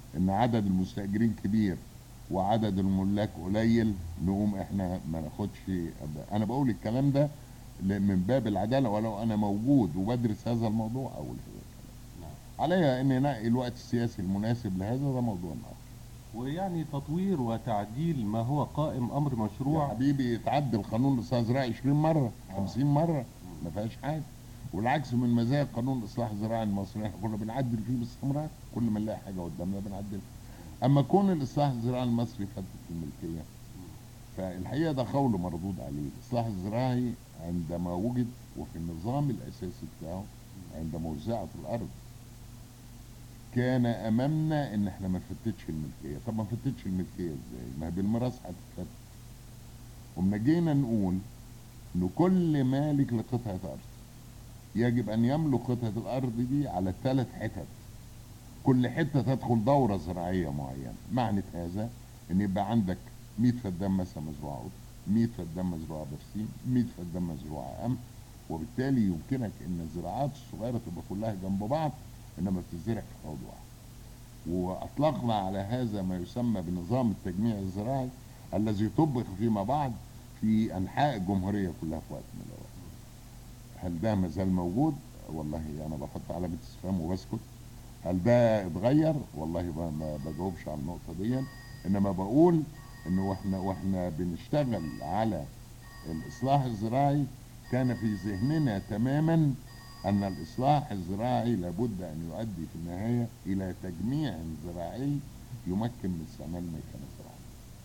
ان عدد المستاجرين كبير وعدد الملاك قليل، نقوم احنا ما ناخدش. انا بقول الكلام ده ل- من باب العداله، ولو انا موجود وبدرس هذا الموضوع اقول هذا الكلام. عليا ان انقي الوقت السياسي المناسب لهذا، ده موضوع اخر. ويعني تطوير وتعديل ما هو قائم امر يا مشروع. حبيبي يتعدل قانون الاصلاح الزراعي عشرين مره خمسين مره، ما فيهاش حاجه. والعكس من مزايا قانون الاصلاح الزراعي المصري، احنا كنا بنعدل فيه باستمرار، كل ما نلاقي حاجه قدامنا بنعدل. اما كون الاصلاح الزراعي المصري فتت الملكيه، فالحقيقه ده قول مردود عليه. الاصلاح الزراعي عندما وجد وفي النظام الاساسي بتاعه عندما وزعت الارض، كان امامنا ان احنا ما نفتتش الملكيه. طب ما نفتتش الملكيه ازاي؟ ما هي بالميراث هتتفتت. قمنا جينا نقول ان كل مالك لقطعه ارض يجب ان يملك قطعه الارض دي على ثلاث حتت، كل حته تدخل دوره زراعيه معينه. معنى هذا ان يبقى عندك مية فدان مثلا مزروعه قطن، مية فدان مزروعه برسيم، مية فدان مزروعه قمح، وبالتالي يمكنك ان الزراعات الصغيره تبقى كلها جنب بعض انما بتزرع في حوض واحد. واطلقنا على هذا ما يسمى بنظام التجميع الزراعي الذي طبق فيما بعد في انحاء الجمهوريه كلها في وقت من الاوقات. هل ده ما زال موجود؟ والله انا بحط علامه استفهام وبسكت. هل ده اتغير؟ والله ما ما بجاوبش على النقطه دي، انما بقول انه واحنا واحنا بنشتغل على الاصلاح الزراعي كان في ذهننا تماما ان الاصلاح الزراعي لابد ان يؤدي في النهايه الى تجميع زراعي يمكن من استعمال الميكنه الزراعيه.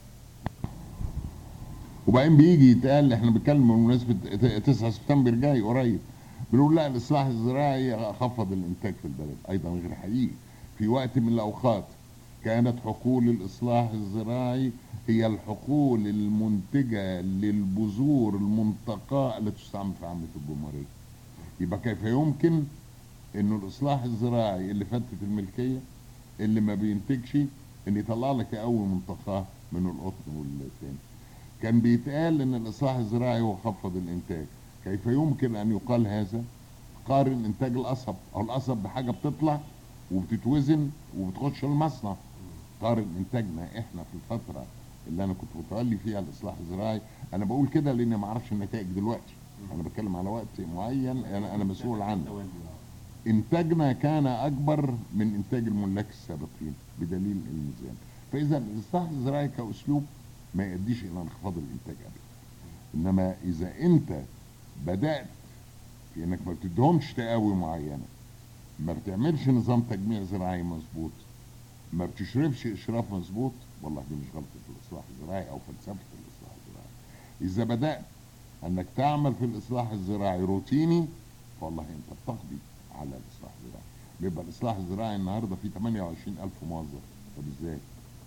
وبعدين بيجي يتقال، احنا بنتكلم بمناسبه تسعة سبتمبر جاي قريب، بنقول لا الاصلاح الزراعي خفض الانتاج في البلد. ايضا غير حقيقي. في وقت من الاوقات كانت حقول الاصلاح الزراعي هي الحقول المنتجه للبذور المنتقاه التي تستعمل في عامه الجمهوريه. يبقى كيف يمكن انه الاصلاح الزراعي اللي فتت الملكيه اللي ما بينتجش ان يطلع لك قوي منتقاه من القطن والتاني؟ كان بيتقال ان الاصلاح الزراعي هو خفض الانتاج. كيف يمكن ان يقال هذا؟ قارن انتاج القصب، او القصب بحاجه بتطلع وبتتوزن وبتخش المصنع. قارن انتاجنا احنا في الفتره اللي انا كنت متولي فيها الاصلاح الزراعي. انا بقول كده لاني ما اعرفش النتائج دلوقتي، انا بتكلم على وقت معين انا انا مسؤول عنه. انتاجنا كان اكبر من انتاج الملاك السابقين بدليل الميزان. فاذا الاصلاح الزراعي كاسلوب ما يؤديش الى انخفاض الانتاج ابدا. انما اذا انت بدات في انك ما بتديهمش تقاوي معينه، ما بتعملش نظام تجميع زراعي مظبوط، ما بتشرفش اشراف مظبوط، والله دي مش غلطه الاصلاح الزراعي او فلسفه الاصلاح الزراعي. اذا بدات انك تعمل في الاصلاح الزراعي روتيني، والله انت بتقضي على الاصلاح الزراعي. بيبقى الاصلاح الزراعي النهارده فيه ثمانية وعشرين ألف موظف. طب ازاي؟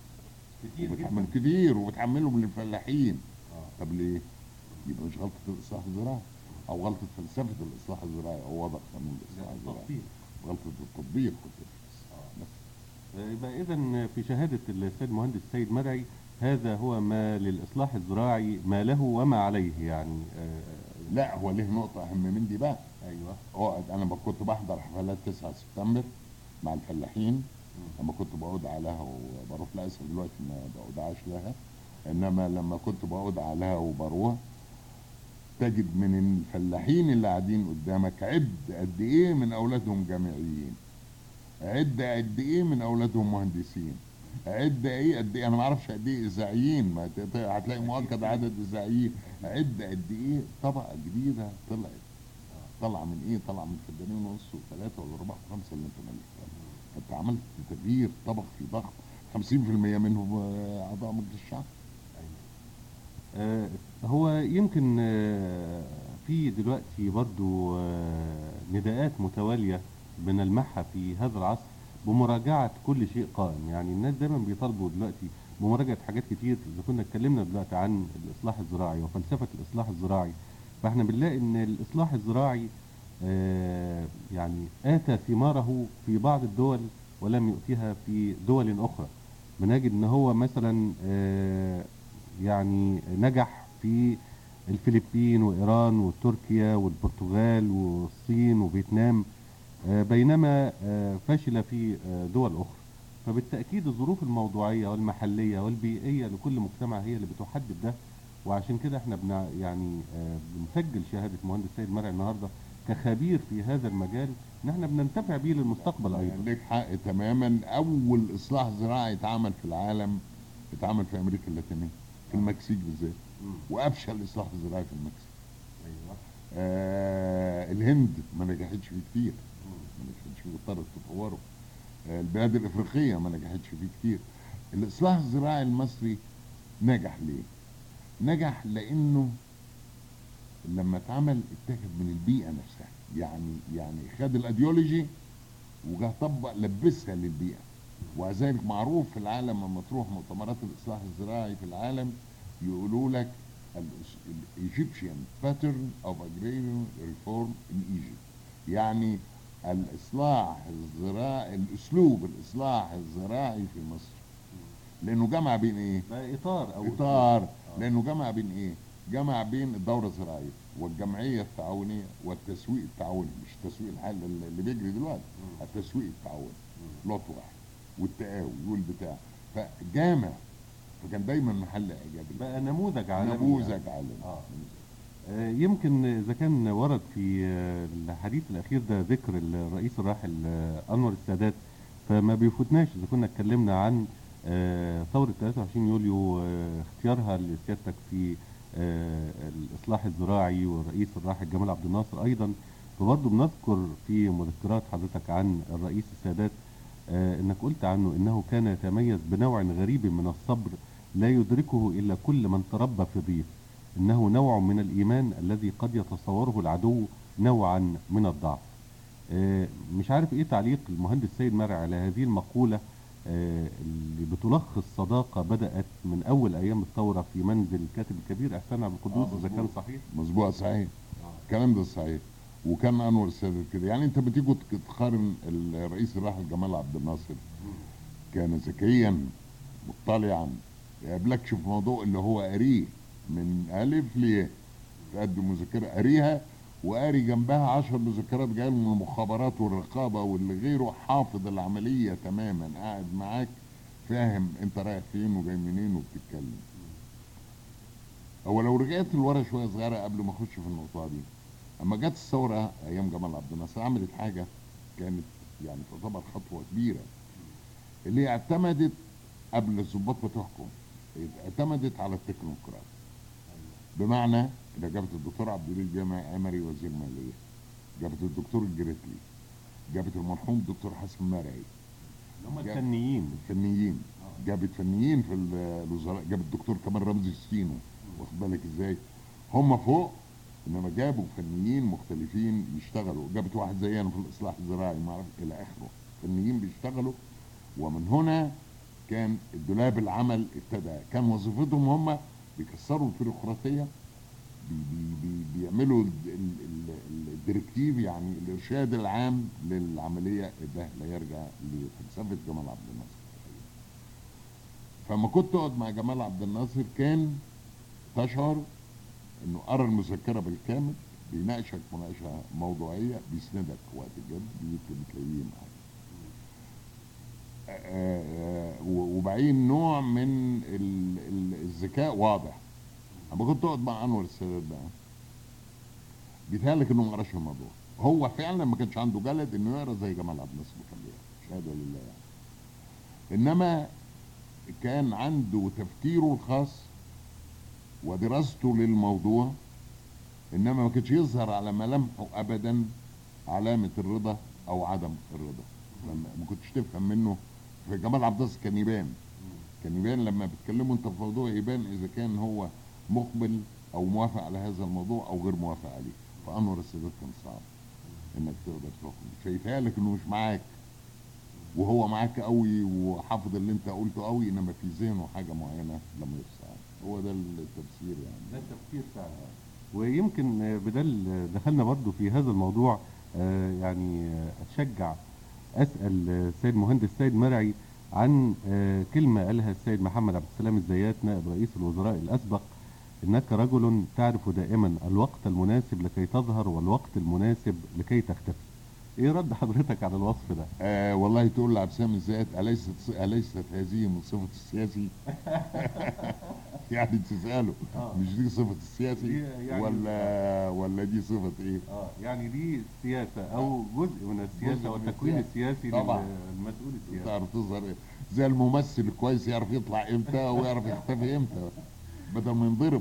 كتير وبتحمل جدا. كتير وبتحمله من الفلاحين. طب ليه؟ يبقى مش غلطه الاصلاح الزراعي او غلطه فلسفه الاصلاح الزراعي او وضع قانون الاصلاح الزراعي، التطبيق. غلطه التطبيق. بس يبقى اذا في شهاده السيد المهندس سيد مرعي هذا هو ما للاصلاح الزراعي ما له وما عليه يعني. آه، لا، هو ليه نقطه اهم من دي بقى. ايوه. اقعد، انا كنت بحضر حفلات تسعة سبتمبر مع الفلاحين لما كنت بقعد عليها وبروح. للاسف دلوقتي ما بقعدش لها، انما لما كنت بقعد عليها وبروح تجد من الفلاحين اللي قاعدين قدامك عد قد ايه من اولادهم جامعيين، عد قد ايه من اولادهم مهندسين، عد ايه قد ايه، انا ما اعرفش قد ايه اذاعيين، ما ت- هتلاقي مؤكد عدد اذاعيين. عد قد ايه طبقه جديده طلعت، طالعه من ايه؟ طالعه من فدانين ونص وثلاثه ولا اربعه وخمسه اللي انت مالك. انت عملت تغيير طبقي ضخم، خمسين في المية منهم آه، اعضاء مجلس الشعب. آه، هو يمكن آه، في دلوقتي برضو آه، نداءات متوالية بنلمحها في هذا العصر بمراجعة كل شيء قائم. يعني الناس دايما بيطالبوا دلوقتي بمراجعة حاجات كتير. إذا كنا اتكلمنا دلوقتي عن الإصلاح الزراعي وفلسفة الإصلاح الزراعي، فاحنا بنلاقي إن الإصلاح الزراعي آه، يعني آتى ثماره في بعض الدول ولم يؤتيها في دول أخرى. بنجد إن هو مثلا آه، يعني نجح في الفلبين وإيران وتركيا والبرتغال والصين وفيتنام، آه، بينما آه، فشل في آه، دول أخرى. فبالتأكيد الظروف الموضوعية والمحلية والبيئية لكل مجتمع هي اللي بتحدد ده. وعشان كده احنا بنع يعني آه، بنسجل شهادة مهندس سيد مرعي النهاردة كخبير في هذا المجال، ان احنا بننتفع بيه للمستقبل ايضا. لك حق تماما. اول اصلاح زراعي اتعمل في العالم اتعمل في امريكا اللاتينيه، في المكسيك بالذات، وافشل اصلاح زراعي في المكسيك. ايوه. آه الهند ما نجحتش فيه كتير، ما نجحتش فيه، اضطرت تطوره. آه البلاد الافريقيه ما نجحتش فيه كتير. الاصلاح الزراعي المصري نجح ليه؟ نجح لانه لما اتعمل اتاخد من البيئه نفسها، يعني يعني خد الايديولوجي وجه طبق لبسها للبيئه. وذلك معروف في العالم لما تروح مؤتمرات الاصلاح الزراعي في العالم يقولوا لك الايجيبشن باترن اوف agrarian ريفورم ان ايجيبت، يعني الاصلاح الزراعي، الاسلوب الاصلاح الزراعي في مصر. لانه جمع بين ايه؟ ده اطار او اطار آه. لانه جمع بين ايه؟ جمع بين الدوره الزراعيه والجمعيه التعاونيه والتسويق التعاوني، مش التسويق الحل اللي بيجري دلوقتي، التسويق التعاوني لوط واحد والتقاوي والبتاع، فجامع. فكان دايما محل اعجاب، بقى نموذج عالمي. نموذج عالمي. آه. آه، يمكن اذا كان ورد في آه، الحديث الاخير ده ذكر الرئيس الراحل آه، انور السادات، فما بيفوتناش اذا كنا اتكلمنا عن آه، ثورة ثلاثة وعشرين يوليو، آه، اختيارها لسيادتك في آه، الإصلاح الزراعي، والرئيس الراحل جمال عبد الناصر أيضا. فبرضه بنذكر في مذكرات حضرتك عن الرئيس السادات آه، إنك قلت عنه إنه كان يتميز بنوع غريب من الصبر لا يدركه إلا كل من تربى في الريف، إنه نوع من الإيمان الذي قد يتصوره العدو نوعا من الضعف. آه، مش عارف إيه تعليق المهندس سيد مرعي على هذه المقولة آه، اللي بتلخص صداقة بدأت من أول أيام الثورة في منزل الكاتب الكبير إحسان عبد القدوس، إذا كان صحيح؟ مظبوط، صحيح. الكلام ده صحيح. وكان أنور السادات كده. يعني أنت بتيجي تقارن الرئيس الراحل جمال عبد الناصر، كان ذكيا مطلعا، يقابلكش في موضوع اللي هو قاريه من ألف ليه، تقدم مذكرة قاريها وقاري جنبها عشر مذكرات جايه من المخابرات والرقابه واللي غيره، حافظ العمليه تماما، قاعد معاك فاهم انت رايح فين وجاي منين وبتتكلم. هو لو رجعت لورا شويه صغيره قبل ما اخش في النقطه دي، اما جت الثوره ايام جمال عبد الناصر عملت حاجه كانت يعني تعتبر خطوه كبيره، اللي هي اعتمدت قبل الضباط ما تحكم، اعتمدت على التكنوقراط. بمعنى إذا جابت الدكتور عبد الجليل جامع عمري وزير مالية، جابت الدكتور الجريتلي، جابت المرحوم الدكتور حسن مرعي، هم الفنيين الفنيين جابت فنيين في الوزراء، جابت الدكتور كمال رمزي السينو، واخد بالك ازاي؟ هم فوق، انما جابوا فنيين مختلفين يشتغلوا، جابت واحد زينا في الاصلاح الزراعي ما اعرف الى اخره، فنيين بيشتغلوا. ومن هنا كان الدولاب العمل ابتدى، كان وظيفتهم هم بيكسروا البيروقراطيه، بي بي بي بيعملوا الديركتيف، يعني الارشاد العام للعمليه، ده لا يرجع لفلسفه جمال عبد الناصر. فما كنت تقعد مع جمال عبد الناصر كان تشعر انه قرا المذكره بالكامل، بيناقشك مناقشه موضوعيه، بيسندك وقت الجد، بتلاقيه معاك. وبعدين نوع من الذكاء واضح. اما كنت تقعد مع انور السادات بقى، بيتهيألك انه ما قراش الموضوع، هو فعلا ما كانش عنده جلد انه يقرا زي جمال عبد الناصر كان بيقرا، شهاده لله يعني. انما كان عنده تفكيره الخاص ودراسته للموضوع، انما ما كانش يظهر على ملامحه ابدا علامه الرضا او عدم الرضا. ما كنتش تفهم منه. في جمال عبد الناصر كان يبان، كان يبان لما بتكلموا انت في موضوع، يبان اذا كان هو مقبل او موافق على هذا الموضوع او غير موافق عليه. فانور السادات كان صعب انك تقدر تحكم، فيتهيألك انه مش معاك وهو معاك قوي وحافظ اللي انت قلته قوي، انما في ذهنه حاجه معينه لما يفصل. هو ده التفسير يعني، ده التفسير فعلا. ويمكن بدل دخلنا برضو في هذا الموضوع، آه يعني اتشجع اسال السيد مهندس سيد مرعي عن آه كلمه قالها السيد محمد عبد السلام الزيات نائب رئيس الوزراء الاسبق: انك رجل تعرف دائما الوقت المناسب لكي تظهر والوقت المناسب لكي تختفي. ايه رد حضرتك على الوصف ده؟ آه والله تقول لعبد السلام الزيات أليست أليست هذه من صفة السياسي؟ يعني تسأله آه. مش دي صفة السياسي دي يعني ولا ولا دي صفة ايه؟ اه يعني دي سياسة او جزء من السياسة جزء من والتكوين السياسة. السياسي طبعا. للمسؤول السياسي. تعرف تظهر ايه؟ زي الممثل الكويس يعرف يطلع امتى ويعرف يختفي امتى بدل ما ينضرب.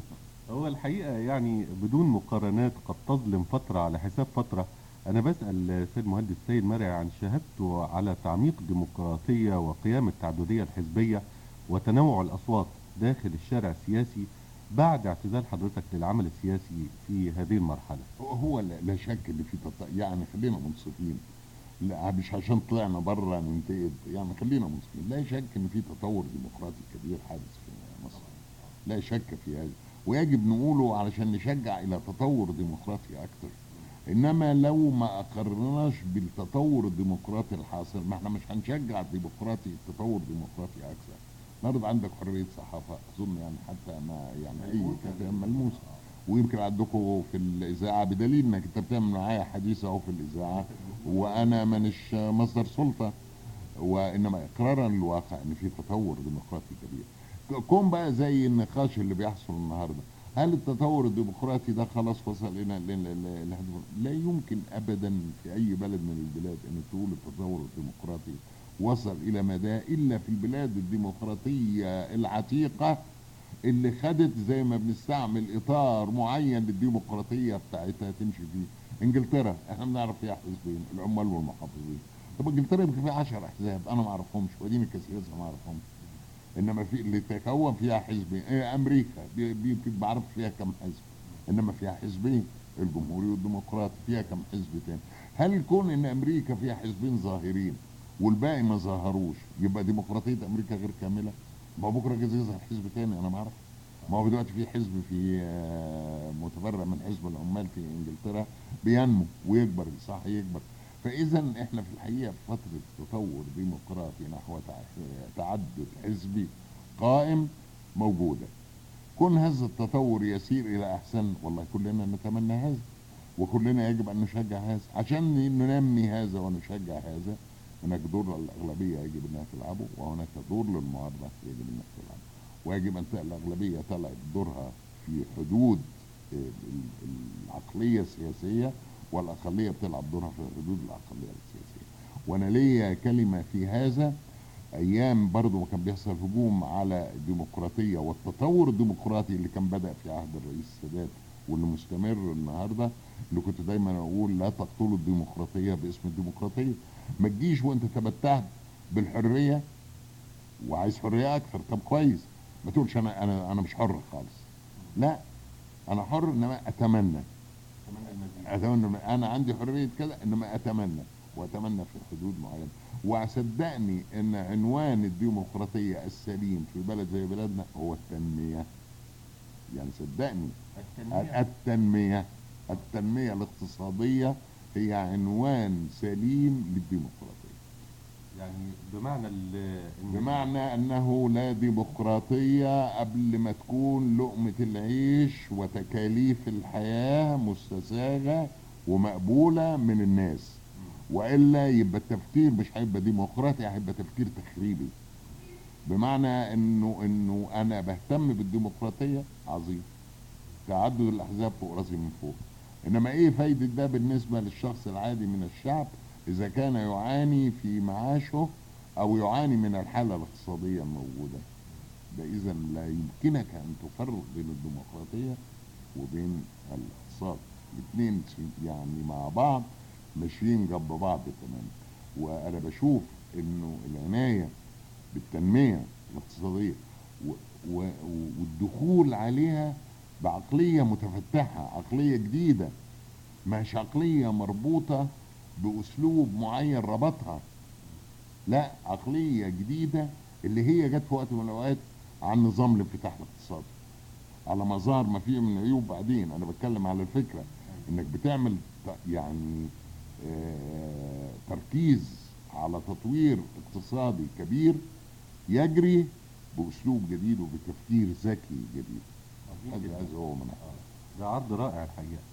هو الحقيقة يعني بدون مقارنات قد تظلم فترة على حساب فترة. أنا بسأل سيد مهندس سيد مرعي عن شهادته على تعميق الديمقراطية وقيام التعددية الحزبية وتنوع الأصوات داخل الشارع السياسي بعد اعتزال حضرتك للعمل السياسي في هذه المرحلة. هو هو لا لا شك ان في تط... يعني خلينا منصفين، لا مش عشان طلعنا بره ننتقد، يعني خلينا منصفين، لا شك ان في تطور ديمقراطي كبير حادث في مصر، لا شك في هذا، ويجب نقوله علشان نشجع الى تطور ديمقراطي اكتر. انما لو ما اقرناش بالتطور الديمقراطي الحاصل، ما احنا مش هنشجع الديمقراطي التطور الديمقراطي اكثر. النهارده عندك حريه صحافه اظن يعني حتى ما يعني اي كلام ملموس، ويمكن عندكم في الاذاعه بدليل انك انت بتعمل معايا حديث اهو في الاذاعه وانا مانيش مصدر سلطه، وانما اقرارا للواقع ان في تطور ديمقراطي كبير. كون بقى زي النقاش اللي بيحصل النهارده، هل التطور الديمقراطي ده خلاص وصل الى الهدف؟ لا يمكن ابدا في اي بلد من البلاد ان تقول التطور الديمقراطي وصل الى مدى الا في البلاد الديمقراطيه العتيقه اللي خدت زي ما بنستعمل اطار معين للديمقراطيه بتاعتها تمشي فيه. انجلترا احنا بنعرف فيها حزبين، العمال والمحافظين. طب انجلترا يمكن فيها عشر احزاب انا ما اعرفهمش، وديني كسياسه ما اعرفهمش، انما في اللي تكون فيها حزبين. إيه امريكا يمكن ما بعرفش فيها كم حزب، انما فيها حزبين الجمهوري والديمقراطي، فيها كم حزب تاني. هل كون ان امريكا فيها حزبين ظاهرين والباقي ما ظهروش يبقى ديمقراطيه امريكا غير كامله؟ ما بكره جايز يظهر حزب تاني انا ما اعرف. ما هو دلوقتي في حزب في متفرع من حزب العمال في انجلترا بينمو ويكبر، صح يكبر. فاذا احنا في الحقيقه في فتره تطور ديمقراطي نحو تعدد حزبي قائم موجوده. كون هذا التطور يسير الى احسن والله كلنا نتمنى هذا، وكلنا يجب ان نشجع هذا. عشان ننمي هذا ونشجع هذا هناك دور للاغلبيه يجب انها تلعبه، وهناك دور للمعارضه يجب انها تلعبه، ويجب ان الاغلبيه تلعب دورها في حدود العقليه السياسيه، والاقليه بتلعب دورها في حدود العقليه السياسيه. وانا ليا كلمه في هذا. ايام برضو كان بيحصل هجوم على الديمقراطيه والتطور الديمقراطي اللي كان بدا في عهد الرئيس السادات واللي مستمر النهارده، اللي كنت دايما اقول لا تقتلوا الديمقراطيه باسم الديمقراطيه. ما تجيش وانت تمتعت بالحريه وعايز حريه اكثر، طب كويس، ما تقولش انا انا انا مش حر خالص. لا انا حر انما اتمنى اتمنى انا عندي حريه كذا، انما اتمنى واتمنى في حدود معينه. وصدقني ان عنوان الديمقراطيه السليم في بلد زي بلدنا هو التنميه. يعني صدقني التنميه التنميه, التنمية الاقتصاديه هي عنوان سليم للديمقراطيه. يعني بمعنى بمعنى انه لا ديمقراطيه قبل ما تكون لقمه العيش وتكاليف الحياه مستساغه ومقبوله من الناس، والا يبقى التفكير مش هيبقى ديمقراطي، هيبقى تفكير تخريبي. بمعنى انه انه انا بهتم بالديمقراطيه عظيم، تعدد الاحزاب فوق راسي من فوق، انما ايه فايده ده بالنسبه للشخص العادي من الشعب اذا كان يعاني في معاشه او يعاني من الحاله الاقتصاديه الموجوده؟ ده اذا لا يمكنك ان تفرق بين الديمقراطيه وبين الاقتصاد، الاثنين يعني مع بعض ماشيين جنب بعض تماما. وانا بشوف انه العنايه بالتنميه الاقتصاديه والدخول عليها بعقليه متفتحه، عقليه جديده، مش عقليه مربوطه باسلوب معين ربطها، لا عقليه جديده اللي هي جت في وقت من الاوقات عن نظام الانفتاح الاقتصادي على مظهر ما فيه من عيوب. بعدين انا بتكلم على الفكره انك بتعمل يعني آه تركيز على تطوير اقتصادي كبير يجري باسلوب جديد وبتفكير ذكي جديد. هذا هو منع. ده عرض رائع الحقيقه.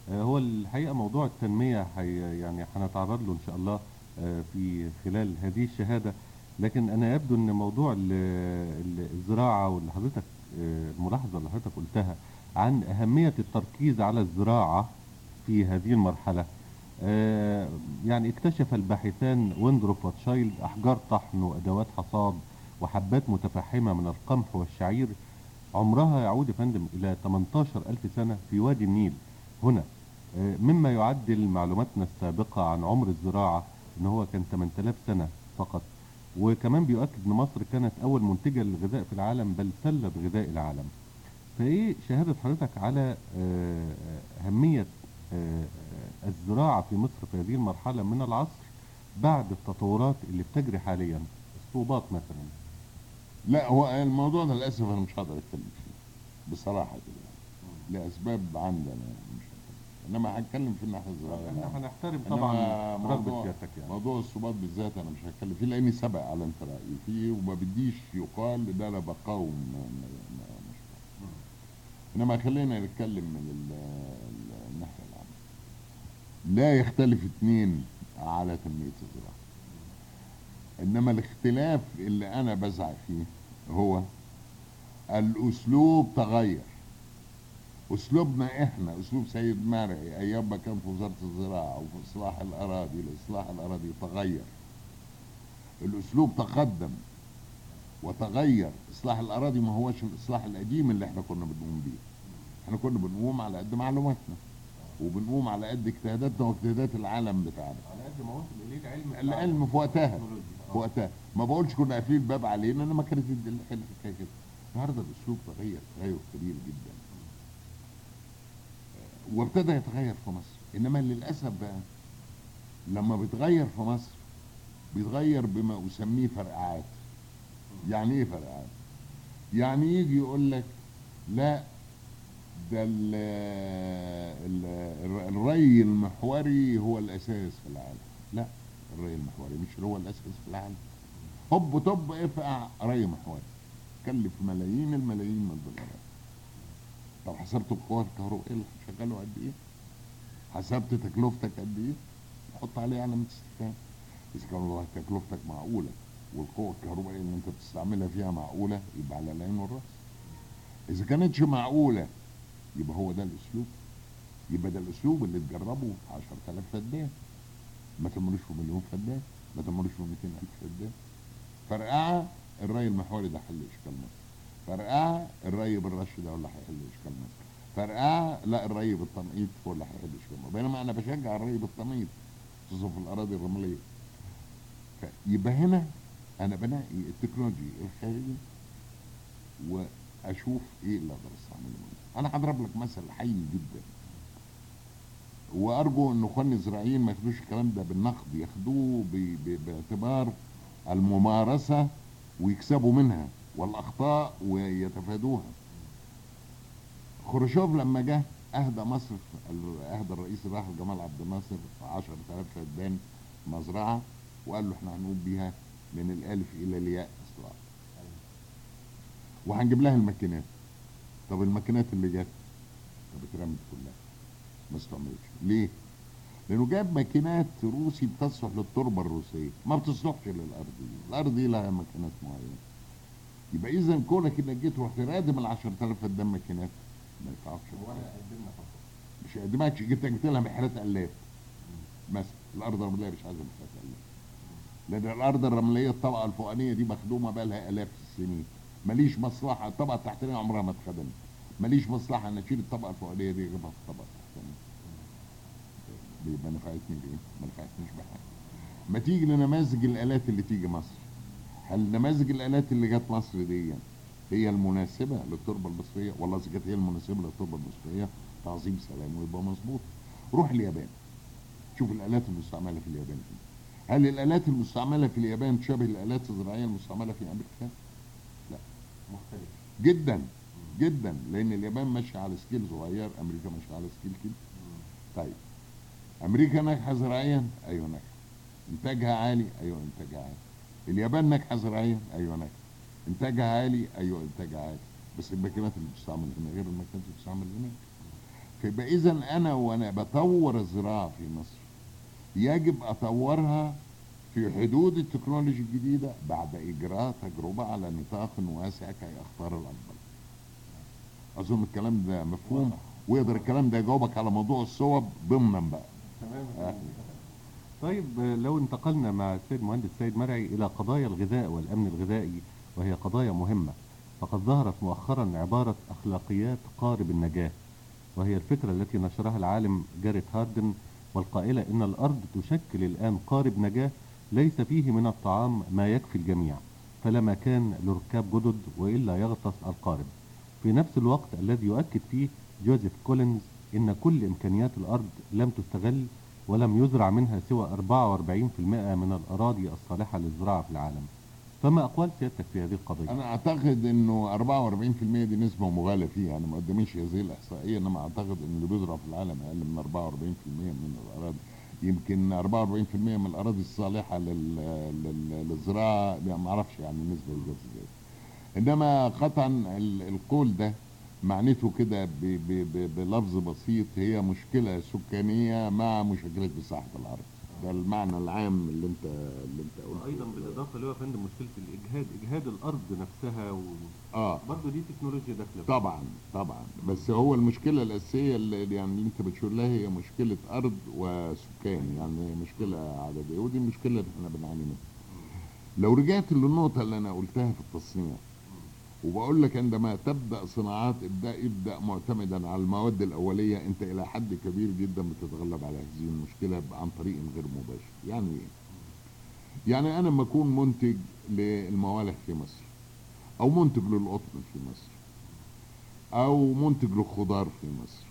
آه، هو الحقيقة موضوع التنمية هي يعني هنتعرض له إن شاء الله آه، في خلال هذه الشهادة. لكن أنا يبدو أن موضوع ال- ال- الزراعة واللي حضرتك آه، الملاحظة اللي حضرتك قلتها عن أهمية التركيز على الزراعة في هذه المرحلة، آه، يعني اكتشف الباحثان ويندروف وتشايلد أحجار طحن وأدوات حصاد وحبات متفحمة من القمح والشعير عمرها يعود يا فندم إلى ثمانية عشر ألف سنة في وادي النيل هنا، آه، مما يعدل معلوماتنا السابقة عن عمر الزراعة إن هو كان ثمانية آلاف سنة فقط. وكمان بيؤكد إن مصر كانت أول منتجة للغذاء في العالم، بل سلة غذاء العالم. فإيه شهادة حضرتك على آه، أهمية آه، الزراعة في مصر في هذه المرحلة من العصر بعد التطورات اللي بتجري حاليا، الصوبات مثلا؟ لا، هو الموضوع ده للاسف انا مش هقدر اتكلم فيه بصراحه كده، لاسباب عندنا مش هتكلم. انما هتكلم في الناحيه الزراعيه. احنا هنحترم إنما طبعا رغبة موضوع سيادتك يعني. موضوع الصوبات بالذات انا مش هتكلم فيه لاني سبق على انت رايي فيه، وما بديش يقال ده انا بقاوم ما- ما- ما- مش انما خلينا نتكلم من ال- ال- الناحيه العامه. لا يختلف اثنين على تنميه الزراعه، انما الاختلاف اللي انا بزعل فيه هو الاسلوب تغير. اسلوبنا احنا، اسلوب سيد مرعي ايام ما كان في وزاره الزراعه وفي اصلاح الاراضي، لاصلاح الاراضي تغير. الاسلوب تقدم وتغير. اصلاح الاراضي ما هوش الاصلاح القديم اللي احنا كنا بنقوم بيه. احنا كنا بنقوم على قد معلوماتنا، وبنقوم على قد اجتهاداتنا واجتهادات العالم بتاعنا. على قد ما وصل اليه العلم العلم في وقتها في وقتها ما بقولش كنا قافلين الباب علينا، انما كانت الحكايه كده. النهارده الاسلوب تغير تغير كبير جدا، وابتدى يتغير في مصر. انما للاسف بقى لما بيتغير في مصر بيتغير بما اسميه فرقعات. يعني ايه فرقعات؟ يعني يجي يقول لك لا ده ال ال الري المحوري هو الاساس في العالم. لا، الري المحوري مش هو الاساس في العالم. هوب طب افقع ري محوري كلف ملايين الملايين من الدولارات. طب حسبت القوى الكهربائيه اللي هتشغله قد ايه؟ حسبت تكلفتك قد ايه؟ حط عليه علامه استفهام. اذا كان والله تكلفتك معقوله والقوة الكهربائية اللي انت بتستعملها فيها معقولة، يبقى على العين والراس. اذا كانتش معقولة يبقى هو ده الاسلوب. يبقى ده الاسلوب اللي تجربه عشرة آلاف فدان، ما تمرش في مليون فدان، ما تمرش في مئتين ألف فدان. فرقعة الري المحوري ده حل اشكال مصر. فرقعة الري بالرش ده هو اللي هيحل اشكال مصر. فرقعة لا، الري بالتنقيط هو اللي هيحل اشكال مصر. بينما انا بشجع الري بالتنقيط خصوصا في الاراضي الرملية. يبقى هنا انا بنقي التكنولوجي الخارجي واشوف ايه اللي اقدر استعمله منه. انا هضرب لك مثل حي جدا، وارجو ان اخواني الزراعيين ما ياخدوش الكلام ده بالنقد، ياخدوه ب- ب- باعتبار الممارسه ويكسبوا منها، والاخطاء ويتفادوها. خروشوف لما جه اهدى مصر، اهدى الرئيس الراحل جمال عبد الناصر عشرة آلاف فدان مزرعه، وقال له احنا هنقوم بيها من الالف الى الياء اصلاح، وهنجيب لها الماكينات. طب الماكينات اللي جت طب اترمت كلها ما استعملتش. ليه؟ لانه جاب ماكينات روسي بتصلح للتربه الروسيه، ما بتصلحش للارض دي. الارض دي لها ماكينات معينه. يبقى اذا كونك انك جيت رحت رادم ال عشرة آلاف فدان ماكينات ما ينفعش. مش قدمتش، جبت جبت لها محلات الاف مثلا. الارض الرمليه مش عايزه محلات الاف، لان الارض الرمليه الطبقه الفوقانيه دي مخدومه بقى لها الاف السنين. ماليش مصلحه، الطبقه التحتانيه عمرها ما اتخدمت، ماليش مصلحه ان اشيل الطبقه الفوقانيه دي اجيبها في الطبقه التحتانيه. يبقى نفعتني بايه؟ ما نفعتنيش بحاجه. ما تيجي لنماذج الالات اللي تيجي مصر، هل نماذج الالات اللي جت مصر دي هي المناسبه للتربه المصريه؟ والله اذا كانت هي المناسبه للتربه المصريه تعظيم سلام ويبقى مظبوط. روح اليابان شوف الالات المستعمله في اليابان دي. هل الالات المستعمله في اليابان تشابه الالات الزراعيه المستعمله في امريكا؟ لا، مختلف جدا جدا، لان اليابان ماشيه على سكيل صغير، امريكا ماشيه على سكيل كده. طيب امريكا ناجحه زراعيا؟ ايوه ناجحه. انتاجها عالي؟ ايوه انتاجها عالي. اليابان ناجحه زراعيا؟ ايوه ناجحه. انتاجها عالي؟ ايوه انتاجها عالي. بس الماكينات اللي بتستعمل هنا غير الماكينات اللي بتستعمل هناك. فيبقى اذا انا وانا بطور الزراعه في مصر يجب اطورها في حدود التكنولوجيا الجديده بعد اجراء تجربه على نطاق واسع كي اختار الافضل. اظن الكلام ده مفهوم، ويقدر الكلام ده يجاوبك على موضوع الصوب ضمنا بقى. تمام. آه. طيب لو انتقلنا مع السيد مهندس سيد مرعي إلى قضايا الغذاء والأمن الغذائي، وهي قضايا مهمة، فقد ظهرت مؤخرا عبارة أخلاقيات قارب النجاة، وهي الفكرة التي نشرها العالم جاريت هاردن، والقائلة إن الأرض تشكل الآن قارب نجاة ليس فيه من الطعام ما يكفي الجميع، فلا مكان لركاب جدد وإلا يغطس القارب. في نفس الوقت الذي يؤكد فيه جوزيف كولينز إن كل إمكانيات الأرض لم تستغل ولم يزرع منها سوى أربعة وأربعين بالمئة من الأراضي الصالحة للزراعة في العالم. فما أقوال سيادتك في هذه القضية؟ انا اعتقد انه أربعة وأربعين بالمئة دي نسبه مغالى فيها، انا ما قداميش هذه الاحصائيه، انما اعتقد ان اللي بيزرع في العالم اقل من أربعة وأربعين بالمئة من الاراضي. يمكن أربعة وأربعين بالمئة من الاراضي الصالحه لل... لل... للزراعه، ما اعرفش يعني النسبه دي ازاي. انما قطعا ال- القول ده معناته كده ب... ب... ب... بلفظ بسيط هي مشكله سكانيه مع مشكله مساحه الارض. ده المعنى العام اللي انت اللي انت قلته. وأيضا بالإضافة له يا فندم مشكلة الإجهاد، إجهاد الأرض نفسها، اه وبرضه دي تكنولوجيا داخلة. طبعا طبعا، بس هو المشكله الاساسيه اللي يعني اللي انت بتشير لها هي مشكله ارض وسكان، يعني مشكله عدديه، ودي المشكله اللي احنا بنعاني منها. لو رجعت للنقطه اللي انا قلتها في التصنيع، وبقول لك عندما تبدا صناعات ابدا ابدا معتمدا على المواد الاوليه، انت الى حد كبير جدا بتتغلب على هذه المشكله عن طريق غير مباشر. يعني ايه؟ يعني انا لما اكون منتج للموالح في مصر، او منتج للقطن في مصر، او منتج للخضار في مصر،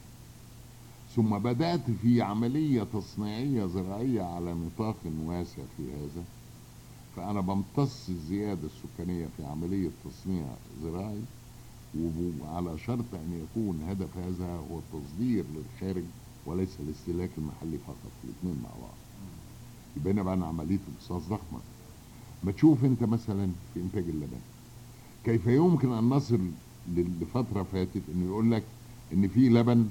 ثم بدأت في عملية تصنيعية زراعية على نطاق واسع في هذا، فأنا بمتص الزيادة السكانية في عملية تصنيع زراعي، وعلى شرط أن يكون هدف هذا هو التصدير للخارج وليس الاستهلاك المحلي فقط، الاثنين مع بعض. يبقى هنا بقى عملية امتصاص ضخمة. ما تشوف أنت مثلا في إنتاج اللبن، كيف يمكن أن نصل لفترة فاتت إنه يقول لك إن في لبن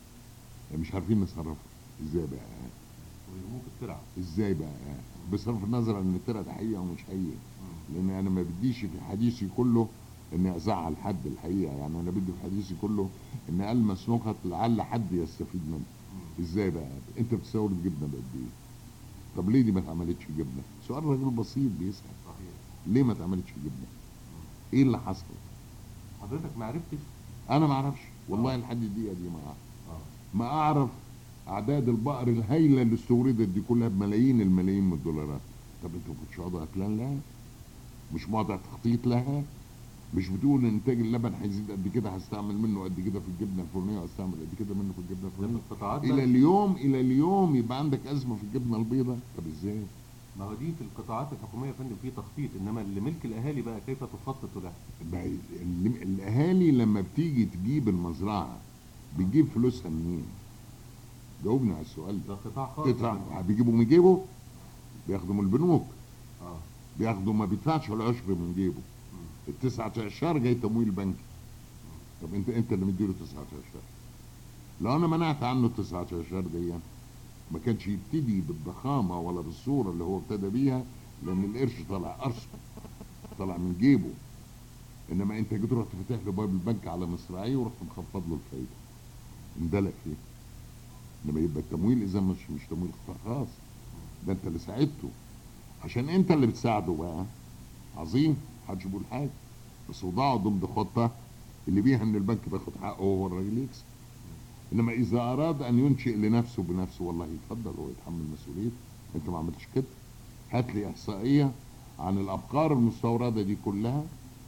مش عارفين نصرفه. ازاي بقى؟ ويرموه في الترعة. ازاي بقى؟ بصرف النظر ان الترعة ده حقيقة ومش حقيقة، لان انا ما بديش في حديثي كله اني ازعل حد الحقيقة، يعني انا بدي في حديثي كله ان المس نقط لعل حد يستفيد منه. ازاي بقى؟ انت بتستورد جبنة بقد ايه؟ طب ليه دي ما اتعملتش جبنة؟ سؤال راجل بسيط بيسأل. صحيح. ليه ما اتعملتش جبنة؟ ايه اللي حصل؟ حضرتك ما عرفتش؟ انا ما اعرفش والله آه. لحد الدقيقة دي ما اعرف. آه. ما اعرف اعداد البقر الهائله اللي استوردت دي كلها بملايين الملايين من الدولارات. طب انتوا مش وضع بلان لها؟ مش وضع تخطيط لها؟ مش بتقول انتاج اللبن هيزيد قد كده هستعمل منه قد كده في الجبنه الفلانيه وهستعمل قد كده منه في الجبنه الفلانيه؟ الى اليوم الى اليوم يبقى عندك ازمه في الجبنه البيضاء. طب ازاي؟ ما هو دي في القطاعات الحكوميه يا فندم في تخطيط، انما اللي ملك الاهالي بقى كيف تخطط له؟ بقى ال- الاهالي لما بتيجي تجيب المزرعه بتجيب فلوسها منين؟ جاوبني على السؤال ده. ده قطاع خاص. تدفع بيجيبوا من جيبه؟ بياخدوا من البنوك. اه بياخدوا ما بيدفعش العشر من جيبه. التسعة عشر جاي تمويل بنكي. طب انت انت اللي مديله تسعة عشر. لو انا منعت عنه التسعة عشر دي ما كانش يبتدي بالضخامه ولا بالصوره اللي هو ابتدى بيها، لان القرش طلع قرصه طلع من جيبه. انما انت جيت رحت فاتح له باب البنك على مصراعيه ورحت مخفض له الفايده، اندلك فيه. انما يبقى التمويل اذا مش مش تمويل قطاع خاص، ده انت اللي ساعدته، عشان انت اللي بتساعده بقى. عظيم، محدش بيقول حاجه، بس وضعه ضمن خطه اللي بيها ان البنك بياخد حقه وهو الراجل يكسب. انما اذا اراد ان ينشئ لنفسه بنفسه والله يتفضل هو يتحمل مسؤوليته. انت ما عملتش كده. هات لي احصائيه عن الابقار المستورده دي كلها،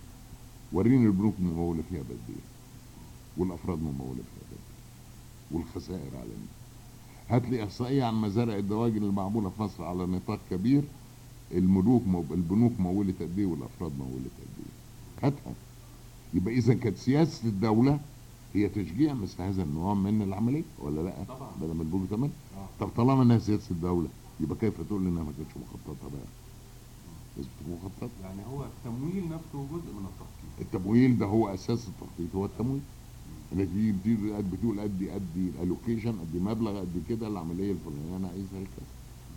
وريني البنوك مموله فيها بقد ايه، والافراد مموله فيها بقد ايه، والخسائر على مين. هات لي احصائيه عن مزارع الدواجن المعموله في مصر على نطاق كبير، الملوك مو... البنوك مولت قد ايه والافراد مولت قد ايه. هاتها. يبقى اذا كانت سياسه الدوله هي تشجيع مثل هذا النوع من العمليه ولا لا؟ طبعا. بدل ما البنوك كمان. آه. طب طالما انها سياسه الدوله يبقى كيف تقول انها ما كانتش مخططه بقى؟ لازم تكون مخططه. يعني هو التمويل نفسه جزء من التخطيط. التمويل ده هو اساس التخطيط، هو التمويل. انك تيجي بتقول قد بتقول ادي ادي الالوكيشن، ادي مبلغ قد كده العمليه الفلانيه انا عايزها لكذا.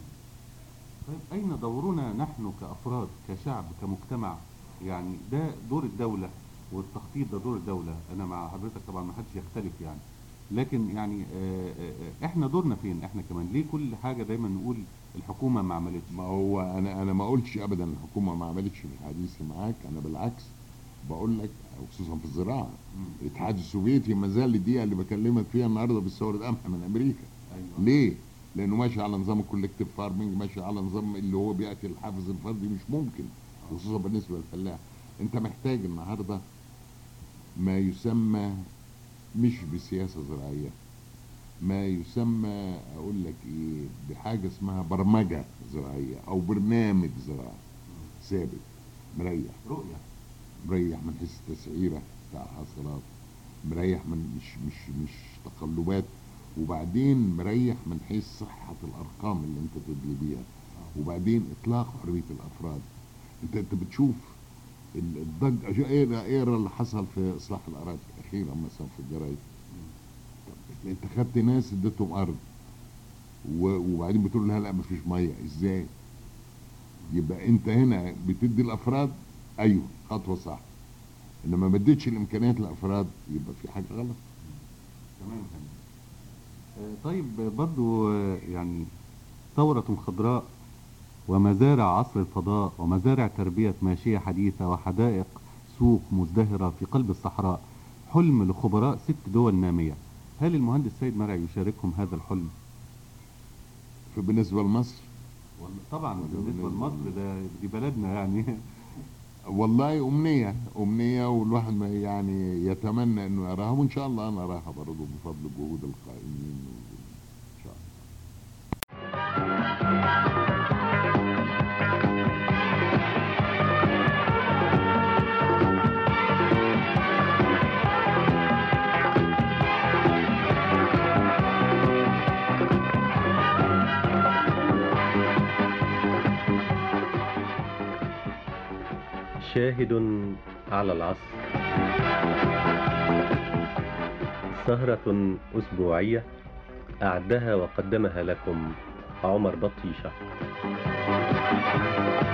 طيب أين دورنا نحن كأفراد كشعب كمجتمع؟ يعني ده دور الدولة والتخطيط، ده دور الدولة. أنا مع حضرتك طبعا، ما حدش يختلف يعني، لكن يعني آه، آه، احنا دورنا فين؟ احنا كمان ليه كل حاجة دايما نقول الحكومة ما عملتش؟ ما هو انا انا ما قلتش ابدا الحكومه ما عملتش في حديثي معاك، انا بالعكس بقول لك خصوصا في الزراعه. مم. الاتحاد السوفيتي ما زال الدقيقه اللي بكلمك فيها النهارده بيستورد قمح من امريكا. أيوة. ليه؟ لانه ماشي على نظام الكولكتيف فارمنج، ماشي على نظام اللي هو بياتي الحافز الفردي، مش ممكن خصوصا بالنسبه للفلاح. انت محتاج النهارده ما يسمى مش بسياسه زراعيه، ما يسمى اقول لك ايه بحاجه اسمها برمجه زراعيه او برنامج زراعي ثابت مريح، رؤية مريح من حيث التسعيره بتاع الحصلات، مريح من مش مش مش تقلبات، وبعدين مريح من حيث صحه الارقام اللي انت تدلي بيها، وبعدين اطلاق حريه الافراد. انت انت بتشوف ال- الضج ايه ايه اللي حصل في اصلاح الاراضي اخيرا مثلا في الجرايد. طب انت خدت ناس اديتهم ارض و- وبعدين بتقول لها لا مفيش ميه، ازاي؟ يبقى انت هنا بتدي الافراد، ايوه خطوه صح، انما ما اديتش الامكانيات للافراد يبقى في حاجه غلط. تمام. آه، طيب برضو آه، يعني ثورة خضراء ومزارع عصر الفضاء ومزارع تربية ماشية حديثة وحدائق سوق مزدهرة في قلب الصحراء حلم لخبراء ست دول نامية. هل المهندس سيد مرعي يشاركهم هذا الحلم؟ فبالنسبه لمصر طبعا بالنسبة لمصر ده دي بلدنا يعني. والله امنيه امنيه والواحد ما يعني يتمنى انه يراها، وان شاء الله انا اراها برضه بفضل جهود القائمين ان شاء الله. شاهد على العصر، سهرة أسبوعية أعدها وقدمها لكم عمر بطيشة.